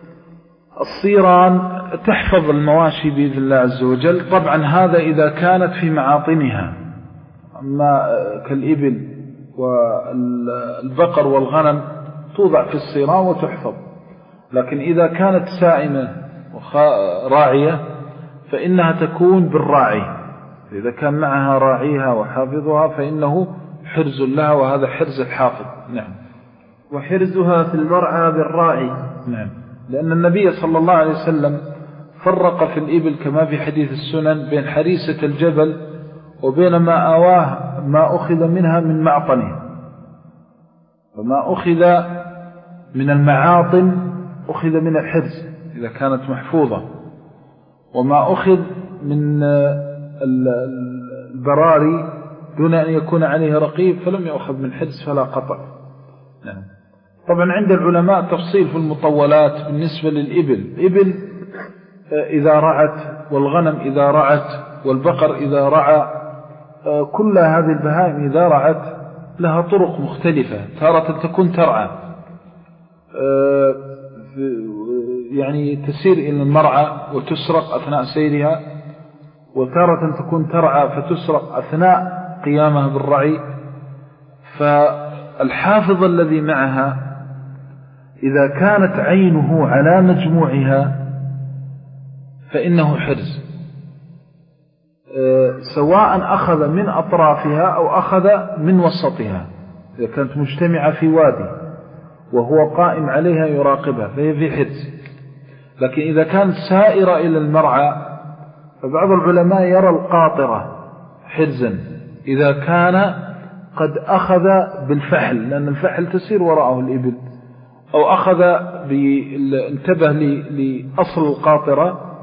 الصيران تحفظ المواشي بإذن الله عز وجل، طبعا هذا إذا كانت في معاطنها، أما كالإبل والبقر والغنم توضع في الصيران وتحفظ، لكن إذا كانت سائمة وراعية فإنها تكون بالراعي، إذا كان معها راعيها وحافظها فإنه حرز لها، وهذا حرز الحافظ. نعم. وحرزها في المرعى بالراعي. نعم، لأن النبي صلى الله عليه وسلم فرق في الإبل كما في حديث السنن بين حريسة الجبل وبين ما آواه ما أخذ منها من معطنه، وما أخذ من المعاطن أخذ من الحرز إذا كانت محفوظة، وما أخذ من البراري دون أن يكون عليه رقيب فلم يأخذ من حرز فلا قطع. نعم. طبعا عند العلماء تفصيل في المطولات بالنسبة للإبل، الإبل إذا رعت والغنم إذا رعت والبقر إذا رعى، كل هذه البهائم إذا رعت لها طرق مختلفة، تارة تكون ترعى يعني تسير إلى المرعى وتسرق أثناء سيرها، وتارة تكون ترعى فتسرق أثناء قيامها بالرعي. فالحافظ الذي معها إذا كانت عينه على مجموعها فإنه حرز، سواء أخذ من أطرافها أو أخذ من وسطها، إذا كانت مجتمعة في وادي وهو قائم عليها يراقبها فهي في حرز. لكن إذا كانت سائرة إلى المرعى فبعض العلماء يرى القاطرة حرزا إذا كان قد أخذ بالفحل، لأن الفحل تسير وراءه الإبل، أو أخذ انتبه لأصل القاطرة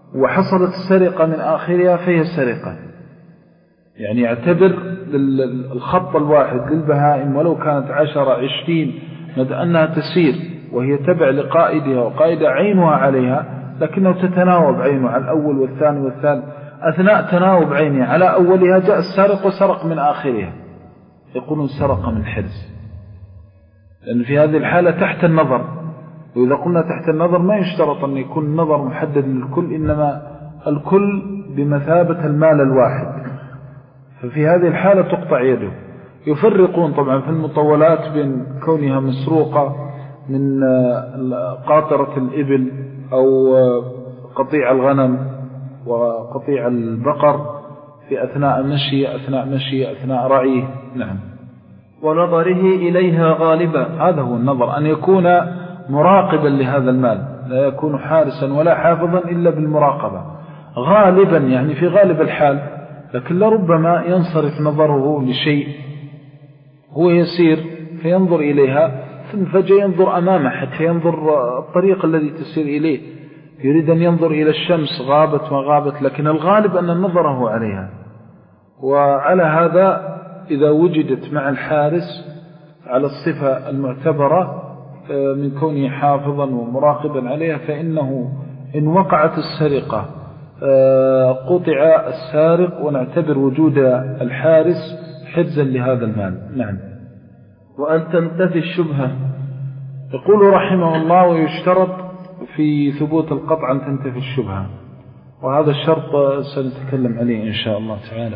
وحصلت السرقة من آخرها فهي سرقة. يعني يعتبر الخط الواحد للبهائم ولو كانت عشرة عشرين مدى أنها تسير وهي تبع لقائدها وقائدها عينها عليها، لكنه تتناوب عينه على الأول والثاني والثالث. أثناء تناوب عينها على أولها جاء السارق وسرق من آخرها، يقولون سرق من حرز، لأن في هذه الحالة تحت النظر. وإذا قلنا تحت النظر ما يشترط أن يكون النظر محدد للكل، إنما الكل بمثابة المال الواحد، ففي هذه الحالة تقطع يده. يفرقون طبعا في المطولات بين كونها مسروقة من قاطرة الإبل أو قطيع الغنم وقطيع البقر في أثناء مشي أثناء مشي أثناء رعيه. نعم. ونظره إليها غالبا، هذا هو النظر، أن يكون مراقبا لهذا المال، لا يكون حارسا ولا حافظا إلا بالمراقبة غالبا، يعني في غالب الحال. لكن لربما ينصرف نظره لشيء هو يسير فينظر إليها، ثم فجأة ينظر أمامه حتى ينظر الطريق الذي تسير إليه، يريد أن ينظر إلى الشمس غابت وغابت، لكن الغالب أن نظره عليها. وعلى هذا إذا وجدت مع الحارس على الصفة المعتبرة من كونه حافظا ومراقبا عليها، فإنه إن وقعت السرقة قطع السارق، ونعتبر وجود الحارس حرزا لهذا المال. نعم. وأن تنتفي الشبهة. يقول رحمه الله: ويشترط في ثبوت القطع أن تنتفي الشبهة، وهذا الشرط سنتكلم عليه إن شاء الله تعالى.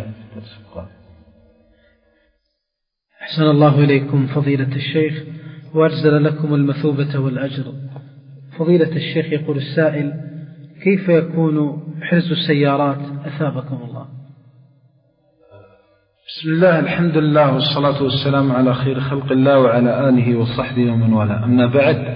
أحسن الله إليكم فضيلة الشيخ وأجزل لكم المثوبة والأجر. فضيلة الشيخ، يقول السائل: كيف يكون حرز السيارات أثابكم الله؟ بسم الله، الحمد لله والصلاة والسلام على خير خلق الله وعلى آله وصحبه ومن والاه. أما بعد،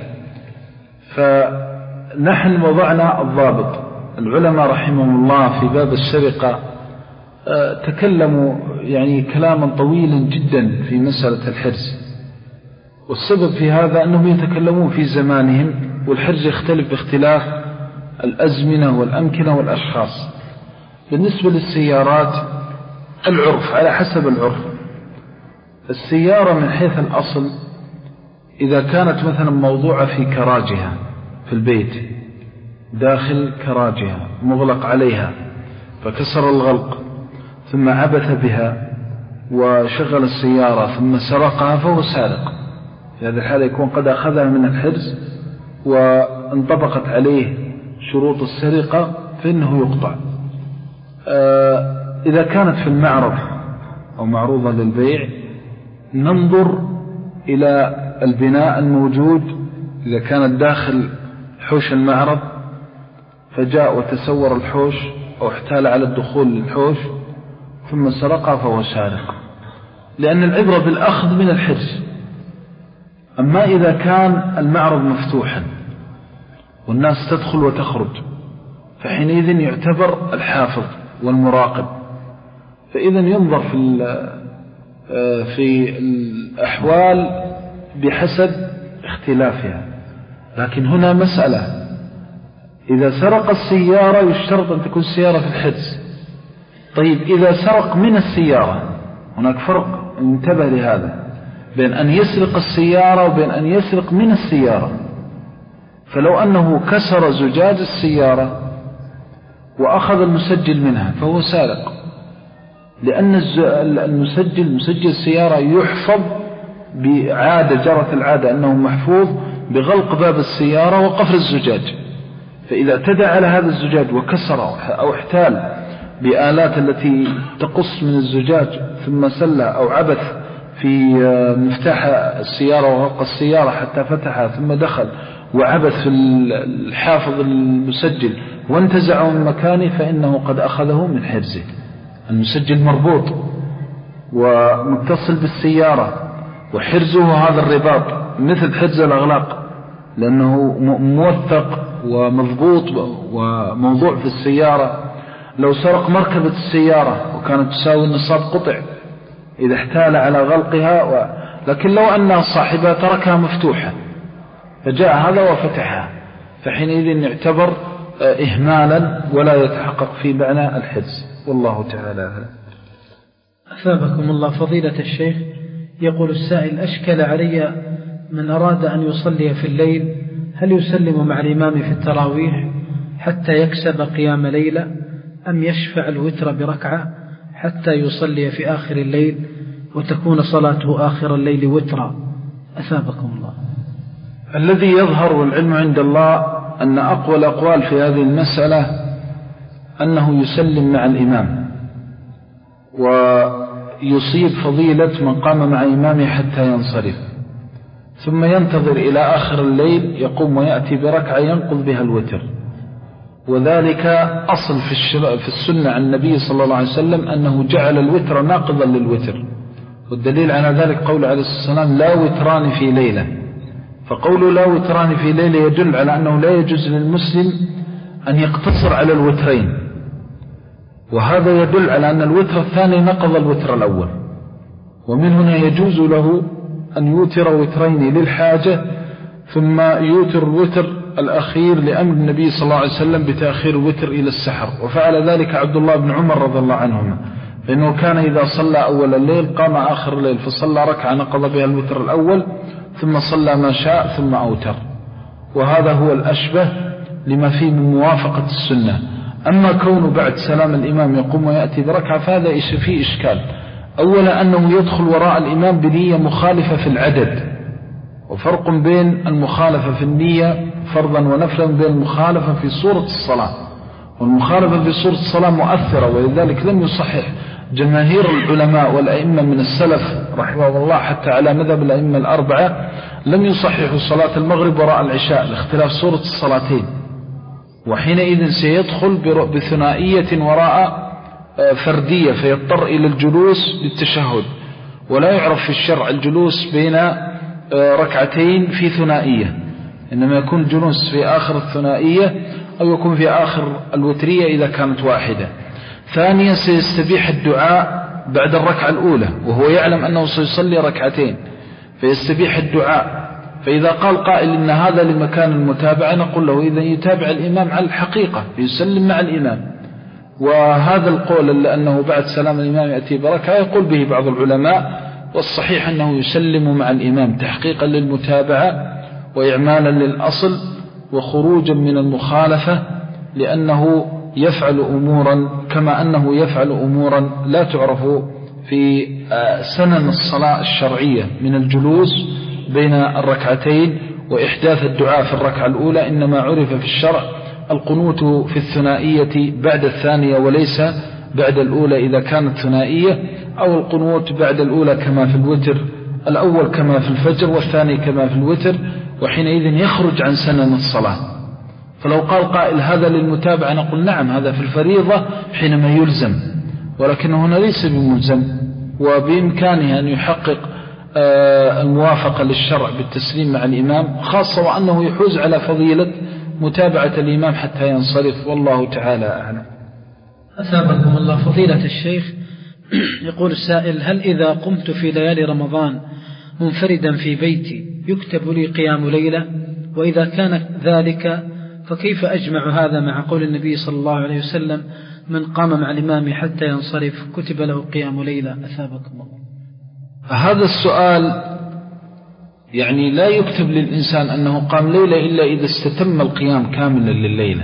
فنحن وضعنا الضابط. العلماء رحمهم الله في باب السرقة تكلموا يعني كلاما طويلا جدا في مسألة الحرز، والسبب في هذا أنهم يتكلمون في زمانهم، والحرز يختلف باختلاف الأزمنة والأمكنة والأشخاص. بالنسبة للسيارات العرف على حسب العرف. السيارة من حيث الأصل إذا كانت مثلا موضوعة في كراجها في البيت، داخل كراجها مغلق عليها، فكسر الغلق ثم عبث بها وشغل السيارة ثم سرقها، فهو سارق. في هذه الحالة يكون قد أخذها من الحرز وانطبقت عليه شروط السرقة، فإنه يقطع. آه إذا كانت في المعرض أو معروضة للبيع، ننظر إلى البناء الموجود. إذا كانت داخل حوش المعرض فجاء وتسور الحوش أو احتال على الدخول للحوش ثم سرقها، فهو سارق، لأن العبرة بالأخذ من الحرز. أما إذا كان المعرض مفتوحا والناس تدخل وتخرج، فحينئذ يعتبر الحافظ والمراقب، فإذا ينظر في في الأحوال بحسب اختلافها. لكن هنا مسألة: إذا سرق السيارة يشترط أن تكون السيارة في الحرز. طيب إذا سرق من السيارة، هناك فرق، انتبه لهذا، بين أن يسرق السيارة وبين أن يسرق من السيارة. فلو أنه كسر زجاج السيارة وأخذ المسجل منها فهو سارق، لأن المسجل مسجل السيارة يحفظ بعادة، جرت العادة أنه محفوظ بغلق باب السيارة وقفل الزجاج. فإذا اعتدى على هذا الزجاج وكسر أو احتال بآلات التي تقص من الزجاج ثم سلة أو عبث في مفتاح السيارة وغلق السيارة حتى فتحها ثم دخل وعبث في الحافظ المسجل وانتزعه من مكانه، فإنه قد أخذه من حرزه. المسجل مربوط ومتصل بالسيارة، وحرزه هذا الرباط مثل حرز الأغلاق، لأنه موثق ومضبوط وموضوع في السيارة. لو سرق مركبة السيارة وكانت تساوي النصاب قطع إذا احتال على غلقها و... لكن لو أن صاحبها تركها مفتوحة فجاء هذا وفتحها، فحينئذ يعتبر إهمالا ولا يتحقق في معنى الحرز. والله تعالى أعلم. أثابكم الله فضيلة الشيخ. يقول السائل: أشكل علي من أراد أن يصلي في الليل هل يسلم مع الإمام في التراويح حتى يكسب قيام ليلة أم يشفع الوتر بركعة حتى يصلي في آخر الليل وتكون صلاته آخر الليل وترا؟ أثابكم الله. الذي يظهر والعلم عند الله أن أقوى الأقوال في هذه المسألة أنه يسلم مع الإمام ويصيب فضيلة من قام مع إمامه حتى ينصرف، ثم ينتظر إلى آخر الليل يقوم ويأتي بركعة ينقض بها الوتر. وذلك أصل في السنة عن النبي صلى الله عليه وسلم أنه جعل الوتر ناقضا للوتر، والدليل على ذلك قول عليه الصلاة والسلام: لا وتران في ليلة. فقول لا وتران في ليلة يدل على أنه لا يجوز للمسلم أن يقتصر على الوترين، وهذا يدل على أن الوتر الثاني نقض الوتر الأول، ومن هنا يجوز له أن يوتر وترين للحاجة ثم يوتر الوتر الأخير لأمر النبي صلى الله عليه وسلم بتأخير الوتر إلى السحر. وفعل ذلك عبد الله بن عمر رضي الله عنهما، فإنه كان إذا صلى أول الليل قام آخر الليل فصلى ركعة نقض بها الوتر الأول ثم صلى ما شاء ثم أوتر، وهذا هو الأشبه لما فيه من موافقة السنة. أما كونه بعد سلام الإمام يقوم ويأتي بركعة فهذا فيه إشكال. أولا أنه يدخل وراء الإمام بنية مخالفة في العدد، وفرق بين المخالفة في النية فرضا ونفلا بين المخالفة في صورة الصلاة. والمخالفة في صورة الصلاة مؤثرة، ولذلك لم يصحح جماهير العلماء والأئمة من السلف رحمه الله حتى على مذهب الأئمة الأربعة لم يصححوا صلاة المغرب وراء العشاء لاختلاف صورة الصلاتين، وحينئذ سيدخل بثنائية وراء فردية فيضطر إلى الجلوس للتشهد، ولا يعرف في الشرع الجلوس بين ركعتين في ثنائية، إنما يكون الجلوس في آخر الثنائية أو يكون في آخر الوترية إذا كانت واحدة. ثانيا سيستبيح الدعاء بعد الركعة الأولى وهو يعلم أنه سيصلي ركعتين فيستبيح الدعاء، فإذا قال قائل إن هذا لمكان المتابعة نقول له إذا يتابع الإمام على الحقيقة يسلم مع الإمام. وهذا القول لأنه بعد سلام الإمام يأتي بركعة يقول به بعض العلماء، والصحيح أنه يسلم مع الإمام تحقيقا للمتابعة وإعمالا للأصل وخروجا من المخالفة، لأنه يفعل أمورا كما أنه يفعل أمورا لا تعرف في سنن الصلاة الشرعية من الجلوس بين الركعتين وإحداث الدعاء في الركعة الأولى، إنما عرف في الشرع القنوت في الثنائية بعد الثانية وليس بعد الأولى إذا كانت ثنائية، أو القنوت بعد الأولى كما في الوتر، الأول كما في الفجر والثاني كما في الوتر، وحينئذ يخرج عن سنن الصلاة. فلو قال قائل هذا للمتابعة نقول نعم هذا في الفريضة حينما يلزم، ولكن هنا ليس بملزم، وبإمكانه أن يحقق الموافقة للشرع بالتسليم مع الإمام، خاصة وأنه يحوز على فضيلة متابعة الإمام حتى ينصرف. والله تعالى أعلم. أثابكم الله فضيلة الشيخ. يقول السائل: هل إذا قمت في ليالي رمضان منفردا في بيتي يكتب لي قيام ليلة؟ وإذا كان ذلك فكيف أجمع هذا مع قول النبي صلى الله عليه وسلم: من قام مع الإمام حتى ينصرف كتب له قيام ليلة؟ أثابكم الله. هذا السؤال يعني لا يكتب للإنسان أنه قام ليلة إلا إذا استتم القيام كاملا لليلة.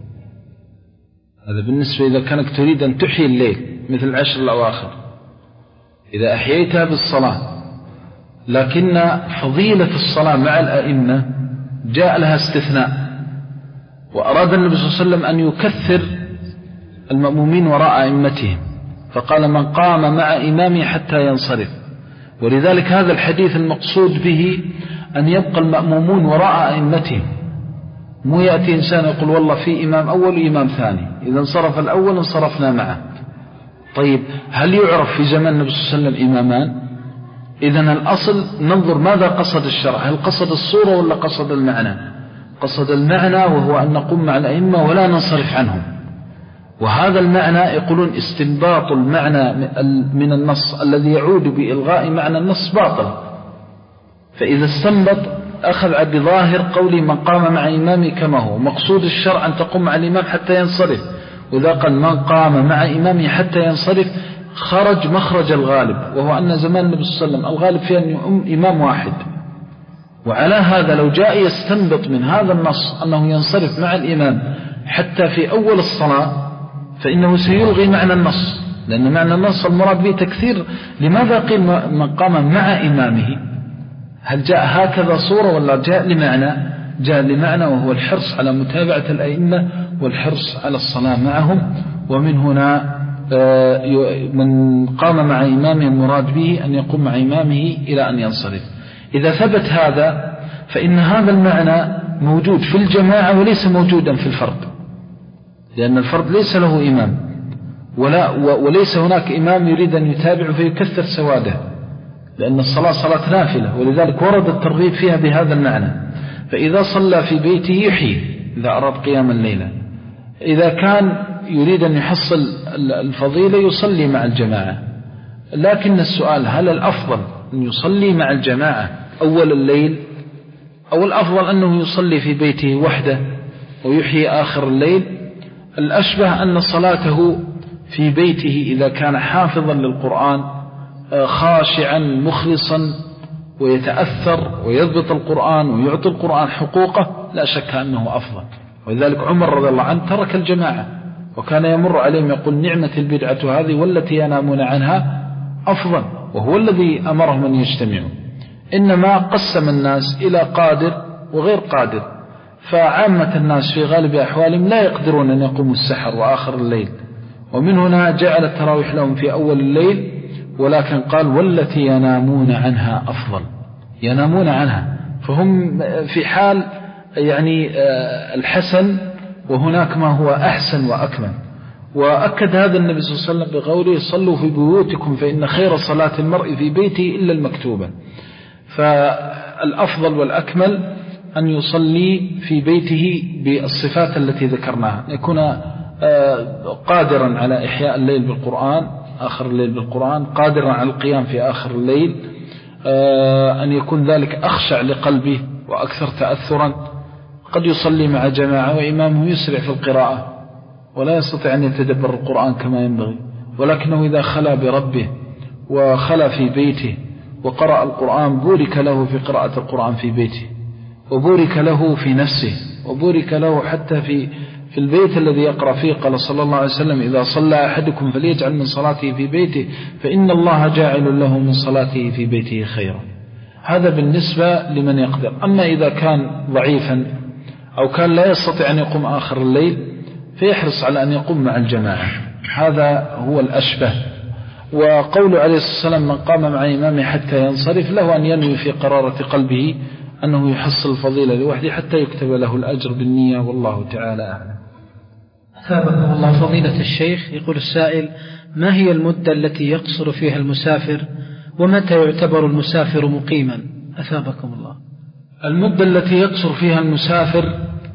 هذا بالنسبة إذا كانت تريد أن تحيي الليل مثل العشر الأواخر إذا أحييتها بالصلاة، لكن فضيلة الصلاة مع الأئمة جاء لها استثناء، وأراد النبي صلى الله عليه وسلم أن يكثر المأمومين وراء أئمتهم، فقال: من قام مع إمامه حتى ينصرف. ولذلك هذا الحديث المقصود به أن يبقى المأمومون وراء أئمتهم، مو يأتي إنسان يقول والله في إمام أول وإمام ثاني، إذا انصرف الأول انصرفنا معه. طيب هل يعرف في زمن النبي صلى الله عليه وسلم إمامان؟ إذن الأصل ننظر ماذا قصد الشرع، هل قصد الصورة ولا قصد المعنى؟ قصد المعنى، وهو أن نقوم مع الأئمة ولا ننصرف عنهم. وهذا المعنى يقولون استنباط المعنى من النص الذي يعود بإلغاء معنى النص باطل، فإذا استنبط أخذ بظاهر قولي من قام مع إمامي كما هو، مقصود الشرع أن تقوم مع الإمام حتى ينصرف، وإذا قال من قام مع إمامي حتى ينصرف خرج مخرج الغالب، وهو أن زمان النبي صلى الله عليه وسلم الغالب فيه أن يؤم إمام واحد. وعلى هذا لو جاء يستنبط من هذا النص أنه ينصرف مع الإمام حتى في أول الصلاة فإنه سيلغي معنى النص، لأن معنى النص المراد به تكثير. لماذا قيل من قام مع إمامه؟ هل جاء هكذا صورة ولا جاء لمعنى؟ جاء لمعنى، وهو الحرص على متابعة الأئمة والحرص على الصلاة معهم. ومن هنا من قام مع إمامه المراد به أن يقوم مع إمامه إلى أن ينصرف. إذا ثبت هذا فإن هذا المعنى موجود في الجماعة وليس موجودا في الفرد، لأن الفرد ليس له إمام ولا وليس هناك إمام يريد أن يتابع فيكثر سواده، لأن الصلاة صلاة نافلة، ولذلك ورد الترغيب فيها بهذا المعنى. فإذا صلى في بيته يحيي إذا أراد قيام الليلة. إذا كان يريد أن يحصل الفضيلة يصلي مع الجماعة. لكن السؤال هل الأفضل أن يصلي مع الجماعة أول الليل، أو الأفضل أنه يصلي في بيته وحده ويحيي آخر الليل؟ الأشبه أن صلاته في بيته إذا كان حافظا للقرآن خاشعا مخلصا ويتأثر ويضبط القرآن ويعطي القرآن حقوقه لا شك أنه أفضل. ولذلك عمر رضي الله عنه ترك الجماعة وكان يمر عليهم يقول نعمة البدعة هذه والتي ينامون عنها أفضل، وهو الذي أمرهم أن يجتمعوا. إنما قسم الناس إلى قادر وغير قادر، فعامة الناس في غالب أحوالهم لا يقدرون أن يقوموا السحر وآخر الليل، ومن هنا جعل التراويح لهم في أول الليل، ولكن قال والتي ينامون عنها أفضل، ينامون عنها، فهم في حال يعني الحسن، وهناك ما هو أحسن وأكمل. وأكد هذا النبي صلى الله عليه وسلم بقوله صلوا في بيوتكم فإن خير صلاة المرء في بيته إلا المكتوبة. فالأفضل والأكمل أن يصلي في بيته بالصفات التي ذكرناها، يكون قادرا على إحياء الليل بالقرآن آخر الليل بالقرآن، قادرا على القيام في آخر الليل، أن يكون ذلك أخشع لقلبه وأكثر تأثرا. قد يصلي مع جماعة وإمامه يسرع في القراءة ولا يستطيع أن يتدبر القرآن كما ينبغي، ولكنه إذا خلا بربه وخلا في بيته وقرأ القرآن بورك له في قراءة القرآن في بيته، وبورك له في نفسه، وبورك له حتى في في البيت الذي يقرأ فيه. قال صلى الله عليه وسلم إذا صلى أحدكم فليجعل من صلاته في بيته فإن الله جاعل له من صلاته في بيته خيرا. هذا بالنسبة لمن يقدر. أما إذا كان ضعيفا أو كان لا يستطيع أن يقوم آخر الليل فيحرص على أن يقوم مع الجماعة، هذا هو الأشبه. وقول عليه الصلاة والسلام من قام مع إمامه حتى ينصرف له أن ينوي في قرارة قلبه أنه يحصل الفضيلة لوحده حتى يكتب له الأجر بالنية، والله تعالى أعلم. أثابكم الله فضيلة الشيخ. يقول السائل ما هي المدة التي يقصر فيها المسافر، ومتى يعتبر المسافر مقيما؟ أثابكم الله. المدة التي يقصر فيها المسافر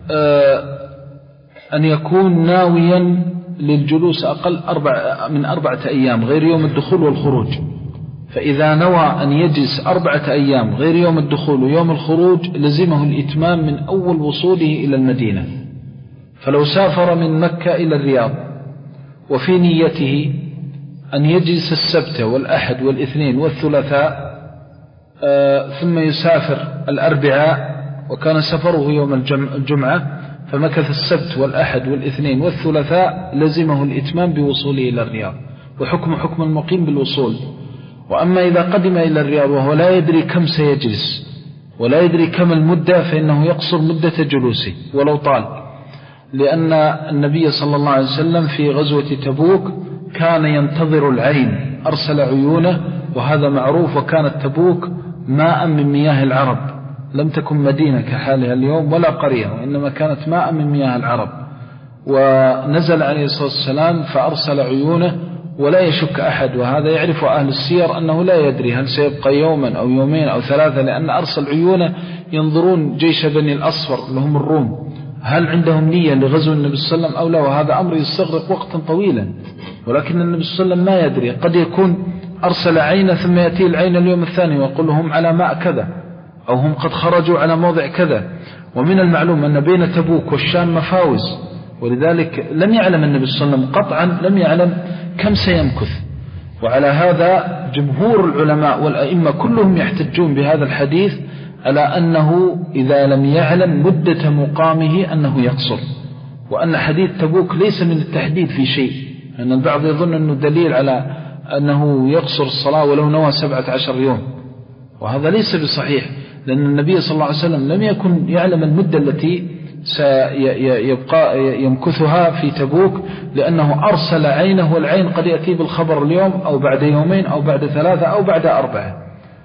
أن يكون ناويا للجلوس أقل أربع من أربعة أيام غير يوم الدخول والخروج. فإذا نوى أن يجلس أربعة أيام غير يوم الدخول ويوم الخروج لزمه الإتمام من أول وصوله إلى المدينة. فلو سافر من مكة إلى الرياض وفي نيته أن يجلس السبت والأحد والاثنين والثلاثاء ثم يسافر الأربعاء وكان سفره يوم الجمعة فمكث السبت والأحد والاثنين والثلاثاء لزمه الإتمام بوصوله إلى الرياض، وحكم حكم المقيم بالوصول. وأما إذا قدم إلى الرياض وهو لا يدري كم سيجلس ولا يدري كم المدة فإنه يقصر مدة جلوسه ولو طال، لأن النبي صلى الله عليه وسلم في غزوة تبوك كان ينتظر العين، أرسل عيونه، وهذا معروف. وكانت تبوك ماء من مياه العرب، لم تكن مدينة كحالها اليوم ولا قرية، وإنما كانت ماء من مياه العرب. ونزل عليه الصلاة والسلام فأرسل عيونه ولا يشك أحد، وهذا يعرف أهل السير أنه لا يدري هل سيبقى يوما أو يومين أو ثلاثة، لأن أرسل عيونه ينظرون جيش بني الأصفر لهم الروم هل عندهم نية لغزو النبي صلى الله عليه وسلم أو لا، وهذا أمر يستغرق وقتا طويلا. ولكن النبي صلى الله عليه وسلم ما يدري، قد يكون أرسل عينه ثم يأتي العين اليوم الثاني ويقول لهم على ماء كذا، أو هم قد خرجوا على موضع كذا. ومن المعلوم أن بين تبوك والشام مفاوز، ولذلك لم يعلم النبي صلى الله عليه وسلم قطعا، لم يعلم كم سيمكث. وعلى هذا جمهور العلماء والأئمة كلهم يحتجون بهذا الحديث على أنه إذا لم يعلم مدة مقامه أنه يقصر، وأن حديث تبوك ليس من التحديد في شيء، أن البعض يظن أنه دليل على أنه يقصر الصلاة ولو نوى سبعة عشر يوم، وهذا ليس بصحيح، لأن النبي صلى الله عليه وسلم لم يكن يعلم المدة التي سيبقى يمكثها في تبوك، لأنه أرسل عينه، والعين قد يأتي بالخبر اليوم أو بعد يومين أو بعد ثلاثة أو بعد أربعة.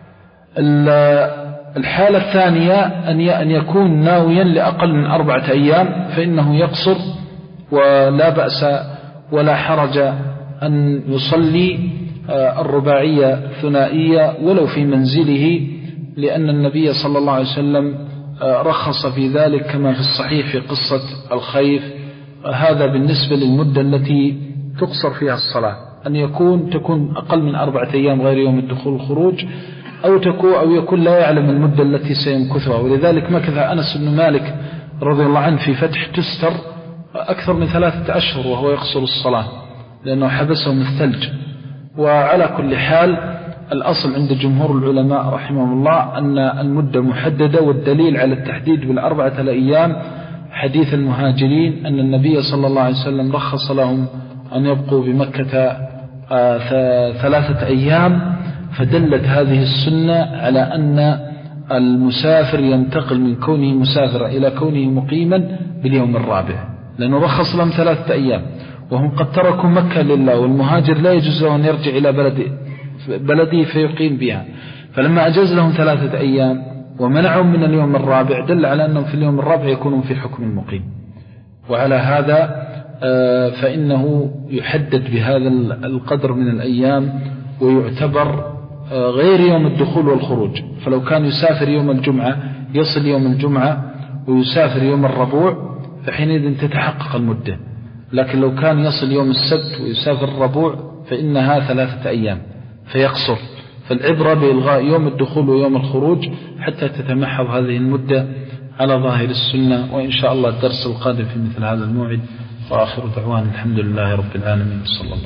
الحالة الثانية أن يكون ناويا لأقل من أربعة أيام فإنه يقصر، ولا بأس ولا حرج أن يصلي الرباعية الثنائية ولو في منزله، لأن النبي صلى الله عليه وسلم رخص في ذلك كما في الصحيح في قصة الخيف. هذا بالنسبة للمدة التي تقصر فيها الصلاة، أن يكون تكون أقل من أربعة أيام غير يوم الدخول والخروج، أو تكون أو يكون لا يعلم المدة التي سيمكثها. ولذلك مكث أنس بن مالك رضي الله عنه في فتح تستر أكثر من ثلاثة أشهر وهو يقصر الصلاة، لأنه حبسهم الثلج. وعلى كل حال الأصل عند جمهور العلماء رحمهم الله أن المدة محددة، والدليل على التحديد بالأربعة الأيام حديث المهاجرين أن النبي صلى الله عليه وسلم رخص لهم أن يبقوا بمكة ثلاثة أيام، فدلت هذه السنة على أن المسافر ينتقل من كونه مسافرا إلى كونه مقيما باليوم الرابع، لأنه رخص لهم ثلاثة أيام، وهم قد تركوا مكة لله، والمهاجر لا يجوز له أن يرجع إلى بلده بلده فيقيم بها. فلما أجاز لهم ثلاثة أيام ومنعهم من اليوم الرابع دل على أنهم في اليوم الرابع يكونون في حكم المقيم. وعلى هذا فإنه يحدد بهذا القدر من الأيام، ويعتبر غير يوم الدخول والخروج. فلو كان يسافر يوم الجمعة يصل يوم الجمعة، ويسافر يوم الربوع فحينئذ تتحقق المدة. لكن لو كان يصل يوم السبت ويسافر الربوع فإنها ثلاثة أيام فيقصر. فالعبرة بإلغاء يوم الدخول ويوم الخروج حتى تتمحض هذه المدة على ظاهر السنة. وإن شاء الله الدرس القادم في مثل هذا الموعد. وآخر دعوان الحمد لله رب العالمين. صلى الله